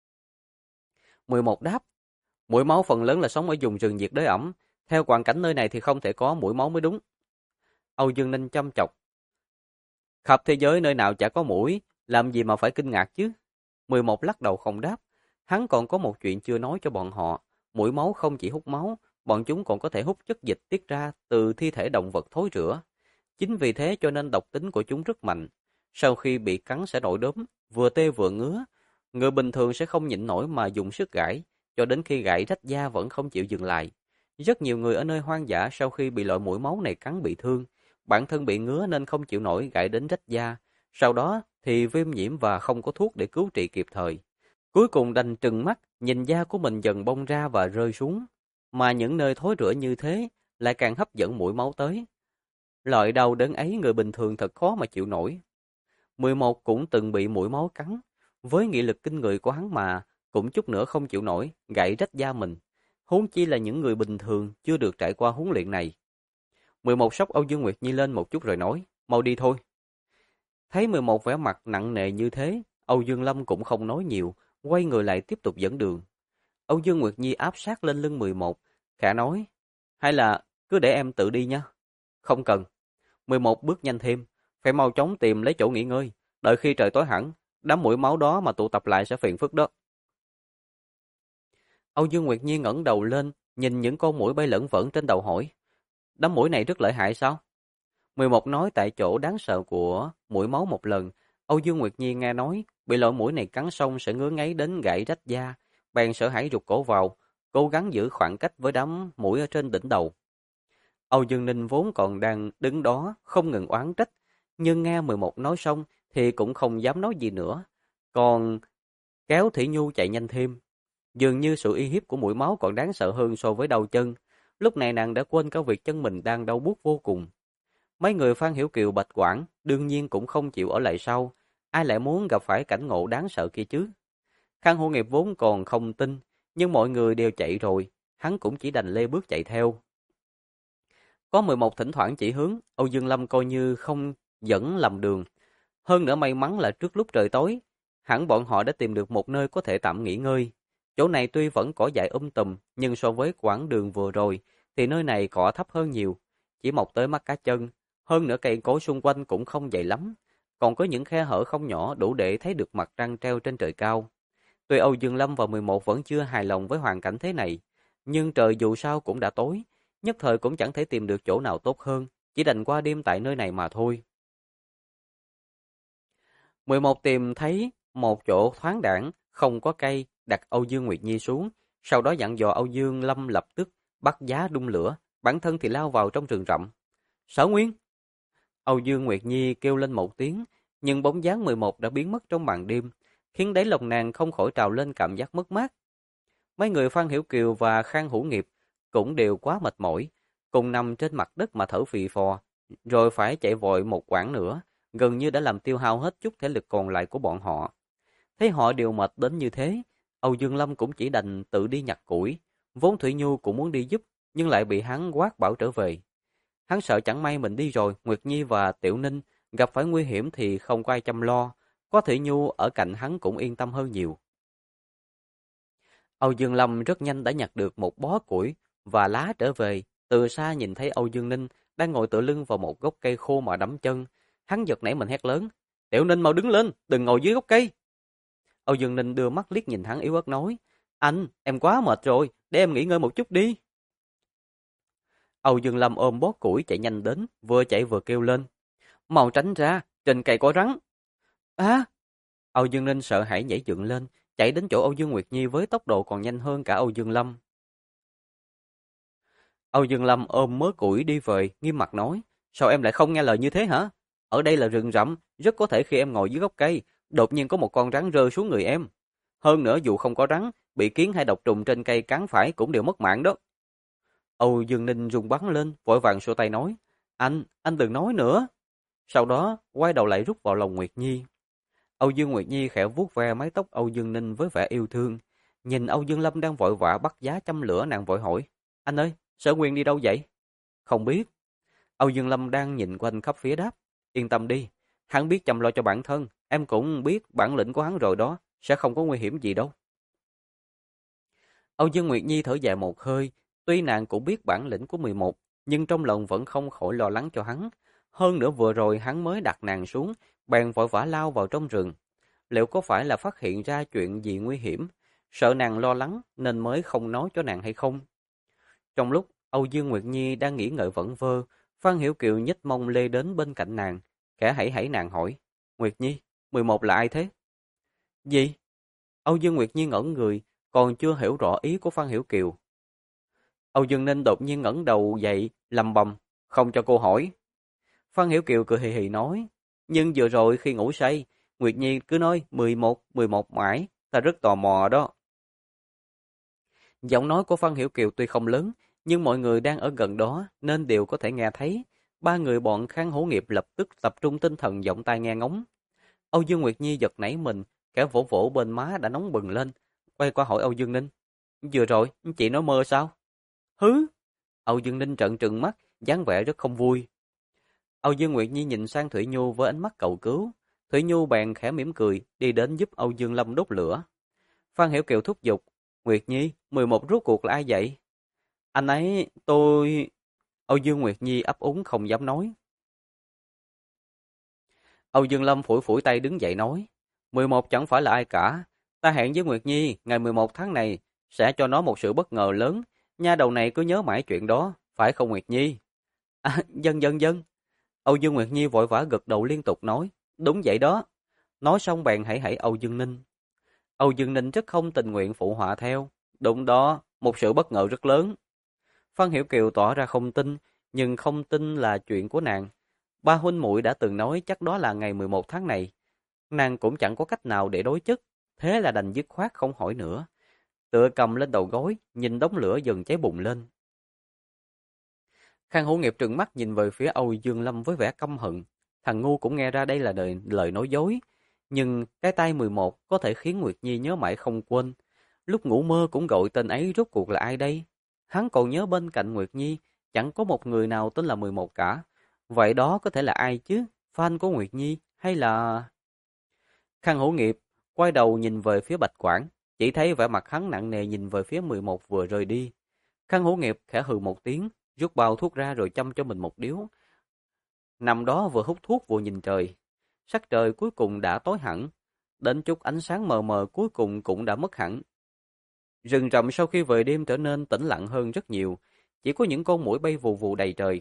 11 đáp, muỗi máu phần lớn là sống ở vùng rừng nhiệt đới ẩm, theo hoàn cảnh nơi này thì không thể có muỗi máu mới đúng. Âu Dương Ninh chăm chọc, khắp thế giới nơi nào chả có muỗi, làm gì mà phải kinh ngạc chứ? 11 lắc đầu không đáp, hắn còn có một chuyện chưa nói cho bọn họ, muỗi máu không chỉ hút máu, bọn chúng còn có thể hút chất dịch tiết ra từ thi thể động vật thối rữa. Chính vì thế cho nên độc tính của chúng rất mạnh. Sau khi bị cắn sẽ nổi đốm, vừa tê vừa ngứa. Người bình thường sẽ không nhịn nổi mà dùng sức gãi, cho đến khi gãi rách da vẫn không chịu dừng lại. Rất nhiều người ở nơi hoang dã sau khi bị loại muỗi máu này cắn bị thương, bản thân bị ngứa nên không chịu nổi gãi đến rách da. Sau đó thì viêm nhiễm và không có thuốc để cứu trị kịp thời. Cuối cùng đành trừng mắt, nhìn da của mình dần bong ra và rơi xuống. Mà những nơi thối rữa như thế lại càng hấp dẫn muỗi máu tới. Loại đau đớn ấy người bình thường thật khó mà chịu nổi. 11 cũng từng bị muỗi máu cắn, với nghị lực kinh người của hắn mà cũng chút nữa không chịu nổi, gãy rách da mình. Huống chi là những người bình thường chưa được trải qua huấn luyện này. 11 sốc Âu Dương Nguyệt Nhi lên một chút rồi nói, mau đi thôi. Thấy 11 vẻ mặt nặng nề như thế, Âu Dương Lâm cũng không nói nhiều, quay người lại tiếp tục dẫn đường. Âu Dương Nguyệt Nhi áp sát lên lưng 11, khẽ nói, hay là cứ để em tự đi nha. Không cần. 11 bước nhanh thêm, phải mau chóng tìm lấy chỗ nghỉ ngơi, đợi khi trời tối hẳn, đám muỗi máu đó mà tụ tập lại sẽ phiền phức đó. Âu Dương Nguyệt Nhi ngẩng đầu lên, nhìn những con muỗi bay lởn vởn trên đầu hỏi, đám muỗi này rất lợi hại sao? 11 nói tại chỗ đáng sợ của muỗi máu một lần, Âu Dương Nguyệt Nhi nghe nói, bị loại muỗi này cắn xong sẽ ngứa ngáy đến gãy rách da, bèn sợ hãi rụt cổ vào, cố gắng giữ khoảng cách với đám muỗi ở trên đỉnh đầu. Âu Dương Ninh vốn còn đang đứng đó, không ngừng oán trách, nhưng nghe 11 nói xong thì cũng không dám nói gì nữa, còn kéo Thủy Nhu chạy nhanh thêm. Dường như sự uy hiếp của muỗi máu còn đáng sợ hơn so với đau chân, lúc này nàng đã quên cả việc chân mình đang đau buốt vô cùng. Mấy người Phan Hiểu Kiều Bạch Quảng đương nhiên cũng không chịu ở lại sau, ai lại muốn gặp phải cảnh ngộ đáng sợ kia chứ. Khang Hữu Nghiệp vốn còn không tin, nhưng mọi người đều chạy rồi, hắn cũng chỉ đành lê bước chạy theo. Có 11 thỉnh thoảng chỉ hướng, Âu Dương Lâm coi như không dẫn lầm đường. Hơn nữa may mắn là trước lúc trời tối, hẳn bọn họ đã tìm được một nơi có thể tạm nghỉ ngơi. Chỗ này tuy vẫn cỏ dại tùm, nhưng so với quãng đường vừa rồi, thì nơi này cỏ thấp hơn nhiều, chỉ mọc tới mắt cá chân. Hơn nữa cây cối xung quanh cũng không dày lắm, còn có những khe hở không nhỏ đủ để thấy được mặt trăng treo trên trời cao. Tuy Âu Dương Lâm và 11 vẫn chưa hài lòng với hoàn cảnh thế này, nhưng trời dù sao cũng đã tối, nhất thời cũng chẳng thể tìm được chỗ nào tốt hơn, chỉ đành qua đêm tại nơi này mà thôi. 11 tìm thấy một chỗ thoáng đãng, không có cây, đặt Âu Dương Nguyệt Nhi xuống, sau đó dặn dò Âu Dương Lâm lập tức bắt giá đun lửa, bản thân thì lao vào trong rừng rậm. Sở Nguyên! Âu Dương Nguyệt Nhi kêu lên một tiếng, nhưng bóng dáng 11 đã biến mất trong màn đêm, khiến đáy lòng nàng không khỏi trào lên cảm giác mất mát. Mấy người Phan Hiểu Kiều và Khang Hữu Nghiệp cũng đều quá mệt mỏi, cùng nằm trên mặt đất mà thở phì phò, rồi phải chạy vội một quãng nữa, gần như đã làm tiêu hao hết chút thể lực còn lại của bọn họ. Thấy họ đều mệt đến như thế, Âu Dương Lâm cũng chỉ đành tự đi nhặt củi. Vốn Thủy Nhu cũng muốn đi giúp, nhưng lại bị hắn quát bảo trở về. Hắn sợ chẳng may mình đi rồi, Nguyệt Nhi và Tiểu Ninh gặp phải nguy hiểm thì không có ai chăm lo. Có Thủy Nhu ở cạnh hắn cũng yên tâm hơn nhiều. Âu Dương Lâm rất nhanh đã nhặt được một bó củi và lá trở về. Từ xa nhìn thấy Âu Dương Ninh đang ngồi tựa lưng vào một gốc cây khô mà đấm chân. Hắn giật nảy mình hét lớn. Tiểu Ninh mau đứng lên, đừng ngồi dưới gốc cây. Âu Dương Ninh đưa mắt liếc nhìn hắn yếu ớt nói. Anh, em quá mệt rồi, để em nghỉ ngơi một chút đi. Âu Dương Lâm ôm bó củi chạy nhanh đến, vừa chạy vừa kêu lên. Mau tránh ra, trên cây có rắn. À! Âu Dương Ninh sợ hãi nhảy dựng lên, chạy đến chỗ Âu Dương Nguyệt Nhi với tốc độ còn nhanh hơn cả Âu Dương Lâm. Âu Dương Lâm ôm mớ củi đi về, nghiêm mặt nói. Sao em lại không nghe lời như thế hả? Ở đây là rừng rậm, rất có thể khi em ngồi dưới gốc cây, đột nhiên có một con rắn rơi xuống người em. Hơn nữa dù không có rắn, bị kiến hay độc trùng trên cây cắn phải cũng đều mất mạng đó. Âu Dương Ninh run bắn lên, vội vàng xua tay nói. Anh đừng nói nữa. Sau đó, quay đầu lại rút vào lòng Nguyệt Nhi. Âu Dương Nguyệt Nhi khẽ vuốt ve mái tóc Âu Dương Ninh với vẻ yêu thương. Nhìn Âu Dương Lâm đang vội vã bắt giá châm lửa, nàng vội hỏi. Anh ơi, Sở Nguyên đi đâu vậy? Không biết. Âu Dương Lâm đang nhìn quanh khắp phía đáp. Yên tâm đi, hắn biết chăm lo cho bản thân. Em cũng biết bản lĩnh của hắn rồi đó, sẽ không có nguy hiểm gì đâu. Âu Dương Nguyệt Nhi thở dài một hơi. Tuy nàng cũng biết bản lĩnh của 11, nhưng trong lòng vẫn không khỏi lo lắng cho hắn. Hơn nữa vừa rồi hắn mới đặt nàng xuống, bèn vội vã lao vào trong rừng. Liệu có phải là phát hiện ra chuyện gì nguy hiểm, sợ nàng lo lắng nên mới không nói cho nàng hay không? Trong lúc Âu Dương Nguyệt Nhi đang nghĩ ngợi vẩn vơ, Phan Hiểu Kiều nhích mông lê đến bên cạnh nàng, khẽ hẩy hẩy nàng hỏi, Nguyệt Nhi, 11 là ai thế? Gì? Âu Dương Nguyệt Nhi ngẩn người, còn chưa hiểu rõ ý của Phan Hiểu Kiều. Âu Dương Ninh đột nhiên ngẩng đầu dậy, lầm bầm, không cho cô hỏi. Phan Hiểu Kiều cười hì hì nói, nhưng vừa rồi khi ngủ say, Nguyệt Nhi cứ nói 11 mãi, ta rất tò mò đó. Giọng nói của Phan Hiểu Kiều tuy không lớn, nhưng mọi người đang ở gần đó nên đều có thể nghe thấy. Ba người bọn Khang Hữu Nghiệp lập tức tập trung tinh thần giọng tai nghe ngóng. Âu Dương Nguyệt Nhi giật nảy mình, kẻ vỗ vỗ bên má đã nóng bừng lên, quay qua hỏi Âu Dương Ninh. Vừa rồi, chị nói mơ sao? Hứ! Âu Dương Ninh trợn trừng mắt, dáng vẻ rất không vui. Âu Dương Nguyệt Nhi nhìn sang Thủy Nhu với ánh mắt cầu cứu. Thủy Nhu bèn khẽ mỉm cười, đi đến giúp Âu Dương Lâm đốt lửa. Phan Hiểu Kiều thúc giục, Nguyệt Nhi, 11 rốt cuộc là ai vậy? Anh ấy, tôi... Âu Dương Nguyệt Nhi ấp úng không dám nói. Âu Dương Lâm phủi phủi tay đứng dậy nói, 11 chẳng phải là ai cả. Ta hẹn với Nguyệt Nhi, ngày 11 tháng này, sẽ cho nó một sự bất ngờ lớn. Nha đầu này cứ nhớ mãi chuyện đó, phải không Nguyệt Nhi? À, dân. Âu Dương Nguyệt Nhi vội vã gật đầu liên tục nói, đúng vậy đó. Nói xong bèn hãy hãy Âu Dương Ninh. Âu Dương Ninh rất không tình nguyện phụ họa theo. Đúng đó, một sự bất ngờ rất lớn. Phan Hiểu Kiều tỏ ra không tin, nhưng không tin là chuyện của nàng. Ba huynh muội đã từng nói chắc đó là ngày 11 tháng này. Nàng cũng chẳng có cách nào để đối chất, thế là đành dứt khoát không hỏi nữa. Tựa cầm lên đầu gối, nhìn đống lửa dần cháy bùng lên. Khang Hữu Nghiệp trừng mắt nhìn về phía Âu Dương Lâm với vẻ căm hận. Thằng ngu cũng nghe ra đây là lời nói dối. Nhưng cái tay 11 có thể khiến Nguyệt Nhi nhớ mãi không quên. Lúc ngủ mơ cũng gọi tên ấy, rốt cuộc là ai đây? Hắn còn nhớ bên cạnh Nguyệt Nhi, chẳng có một người nào tên là 11 cả. Vậy đó có thể là ai chứ? Fan của Nguyệt Nhi hay là... Khang Hữu Nghiệp quay đầu nhìn về phía Bạch Quảng, chỉ thấy vẻ mặt hắn nặng nề nhìn về phía 11 vừa rời đi. Khang Hữu Nghiệp khẽ hừ một tiếng, rút bao thuốc ra rồi châm cho mình một điếu. nằm đó vừa hút thuốc vừa nhìn trời. Sắc trời cuối cùng đã tối hẳn, đến chút ánh sáng mờ mờ cuối cùng cũng đã mất hẳn. Rừng rậm sau khi về đêm trở nên tĩnh lặng hơn rất nhiều, chỉ có những con muỗi bay vù vù đầy trời.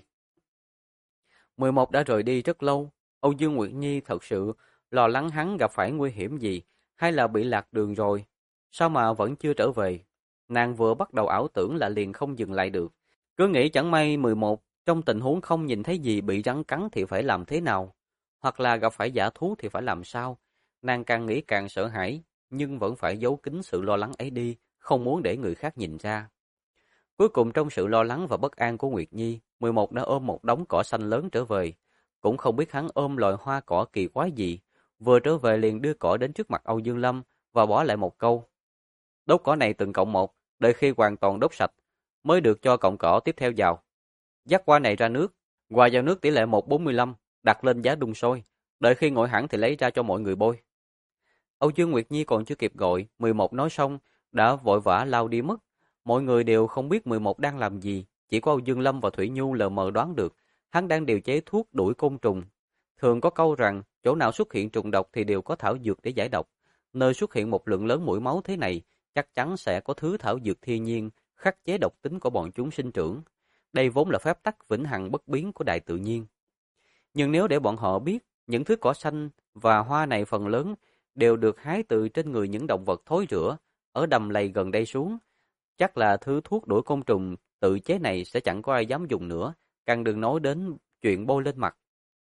11 đã rời đi rất lâu, Âu Dương Nguyệt Nhi thật sự lo lắng hắn gặp phải nguy hiểm gì, hay là bị lạc đường rồi. Sao mà vẫn chưa trở về? Nàng vừa bắt đầu ảo tưởng là liền không dừng lại được. Cứ nghĩ chẳng may 11 trong tình huống không nhìn thấy gì bị rắn cắn thì phải làm thế nào? Hoặc là gặp phải dã thú thì phải làm sao? Nàng càng nghĩ càng sợ hãi, nhưng vẫn phải giấu kín sự lo lắng ấy đi, không muốn để người khác nhìn ra. Cuối cùng trong sự lo lắng và bất an của Nguyệt Nhi, 11 đã ôm một đống cỏ xanh lớn trở về. Cũng không biết hắn ôm loài hoa cỏ kỳ quái gì. Vừa trở về liền đưa cỏ đến trước mặt Âu Dương Lâm và bỏ lại một câu. Đốt cỏ này từng cộng một, đợi khi hoàn toàn đốt sạch, mới được cho cọng cỏ tiếp theo vào. Dắt hoa này ra nước, hòa vào nước tỷ lệ 1:45, đặt lên giá đun sôi. Đợi khi nguội hẳn thì lấy ra cho mọi người bôi. Âu Dương Nguyệt Nhi còn chưa kịp gọi, 11 nói xong, đã vội vã lao đi mất. Mọi người đều không biết 11 đang làm gì, chỉ có Âu Dương Lâm và Thủy Nhu lờ mờ đoán được, hắn đang điều chế thuốc đuổi côn trùng. Thường có câu rằng, chỗ nào xuất hiện trùng độc thì đều có thảo dược để giải độc. Nơi xuất hiện một lượng lớn muỗi máu thế này, chắc chắn sẽ có thứ thảo dược thiên nhiên, khắc chế độc tính của bọn chúng sinh trưởng. Đây vốn là phép tắc vĩnh hằng bất biến của đại tự nhiên. Nhưng nếu để bọn họ biết, những thứ cỏ xanh và hoa này phần lớn đều được hái từ trên người những động vật thối rữa ở đầm lầy gần đây xuống, chắc là thứ thuốc đuổi côn trùng tự chế này sẽ chẳng có ai dám dùng nữa, càng đừng nói đến chuyện bôi lên mặt.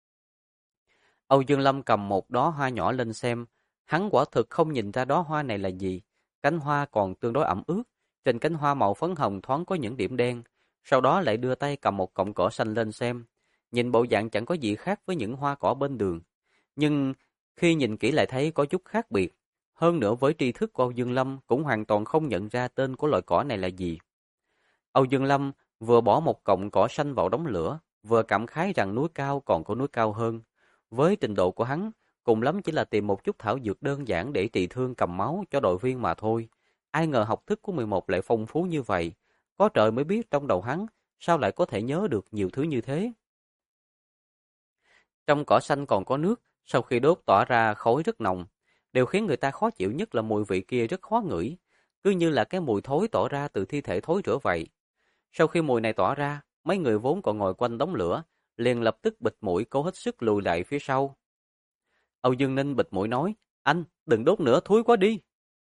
Âu Dương Lâm cầm một đóa hoa nhỏ lên xem, hắn quả thực không nhìn ra đóa hoa này là gì. Cánh hoa còn tương đối ẩm ướt, trên cánh hoa màu phấn hồng thoáng có những điểm đen, sau đó lại đưa tay cầm một cọng cỏ xanh lên xem. Nhìn bộ dạng chẳng có gì khác với những hoa cỏ bên đường, nhưng khi nhìn kỹ lại thấy có chút khác biệt. Hơn nữa với tri thức của Âu Dương Lâm cũng hoàn toàn không nhận ra tên của loại cỏ này là gì. Âu Dương Lâm vừa bỏ một cọng cỏ xanh vào đống lửa, vừa cảm khái rằng núi cao còn có núi cao hơn. Với trình độ của hắn, cùng lắm chỉ là tìm một chút thảo dược đơn giản để trị thương cầm máu cho đội viên mà thôi. Ai ngờ học thức của 11 lại phong phú như vậy. Có trời mới biết trong đầu hắn, sao lại có thể nhớ được nhiều thứ như thế. Trong cỏ xanh còn có nước, sau khi đốt tỏa ra khói rất nồng. Điều khiến người ta khó chịu nhất là mùi vị kia rất khó ngửi, cứ như là cái mùi thối tỏa ra từ thi thể thối rữa vậy. Sau khi mùi này tỏa ra, mấy người vốn còn ngồi quanh đống lửa, liền lập tức bịt mũi cố hết sức lùi lại phía sau. Âu Dương Ninh bịt mũi nói, anh, đừng đốt nữa, thúi quá đi.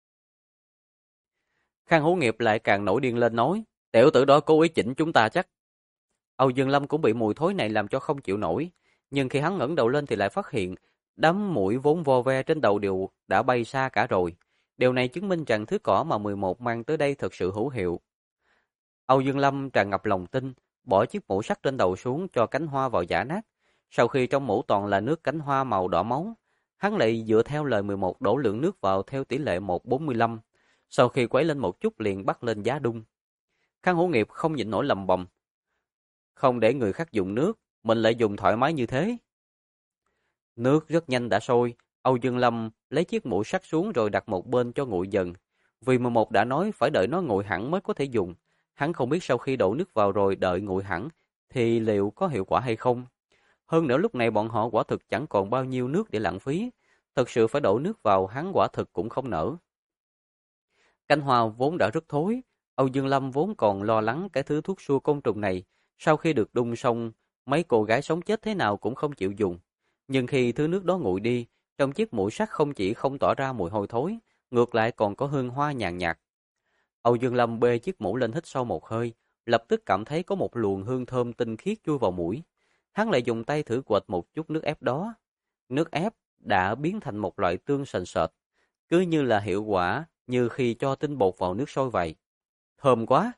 Khang Hữu Nghiệp lại càng nổi điên lên nói, tiểu tử đó cố ý chỉnh chúng ta chắc. Âu Dương Lâm cũng bị mùi thối này làm cho không chịu nổi, nhưng khi hắn ngẩng đầu lên thì lại phát hiện, đám muỗi vốn vo ve trên đầu đều đã bay xa cả rồi. Điều này chứng minh rằng thứ cỏ mà 11 mang tới đây thực sự hữu hiệu. Âu Dương Lâm tràn ngập lòng tin, bỏ chiếc mũ sắt trên đầu xuống cho cánh hoa vào giã nát. Sau khi trong mũ toàn là nước cánh hoa màu đỏ máu, hắn lại dựa theo lời 11 đổ lượng nước vào theo tỷ lệ 1:45. Sau khi quấy lên một chút liền bắt lên giá đun. Khang Hữu Nghiệp không nhịn nổi lầm bầm. Không để người khác dùng nước, mình lại dùng thoải mái như thế. Nước rất nhanh đã sôi, Âu Dương Lâm lấy chiếc muỗng sắt xuống rồi đặt một bên cho nguội dần. Vì 11 đã nói phải đợi nó nguội hẳn mới có thể dùng. Hắn không biết sau khi đổ nước vào rồi đợi nguội hẳn thì liệu có hiệu quả hay không. Hơn nữa lúc này bọn họ quả thực chẳng còn bao nhiêu nước để lãng phí. Thực sự phải đổ nước vào hắn quả thực cũng không nỡ. Canh hoa vốn đã rất thối. Âu Dương Lâm vốn còn lo lắng cái thứ thuốc xua côn trùng này. Sau khi được đun xong, mấy cô gái sống chết thế nào cũng không chịu dùng. Nhưng khi thứ nước đó nguội đi, trong chiếc muỗng sắt không chỉ không tỏa ra mùi hôi thối, ngược lại còn có hương hoa nhàn nhạt. Âu Dương Lâm bê chiếc muỗng lên hít sâu một hơi, lập tức cảm thấy có một luồng hương thơm tinh khiết chui vào mũi. Hắn lại dùng tay thử quệt một chút nước ép đó. Nước ép đã biến thành một loại tương sền sệt, cứ như là hiệu quả như khi cho tinh bột vào nước sôi vậy. Thơm quá!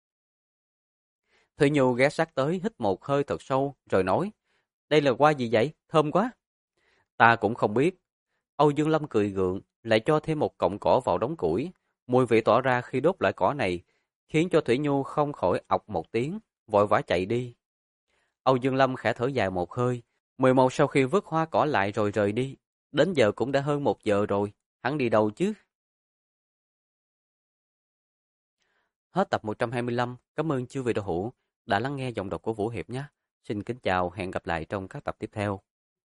Thủy Nhu ghé sát tới hít một hơi thật sâu rồi nói, đây là hoa gì vậy? Thơm quá! Ta cũng không biết. Âu Dương Lâm cười gượng, lại cho thêm một cọng cỏ vào đống củi. Mùi vị tỏa ra khi đốt loại cỏ này, khiến cho Thủy Nhu không khỏi ọc một tiếng, vội vã chạy đi. Âu Dương Lâm khẽ thở dài một hơi, 11 sau khi vứt hoa cỏ lại rồi rời đi. Đến giờ cũng đã hơn 1 giờ rồi, hắn đi đâu chứ? Hết tập 125, cảm ơn chư vị đạo hữu đã lắng nghe giọng đọc của Vũ Hiệp nhé. Xin kính chào, hẹn gặp lại trong các tập tiếp theo.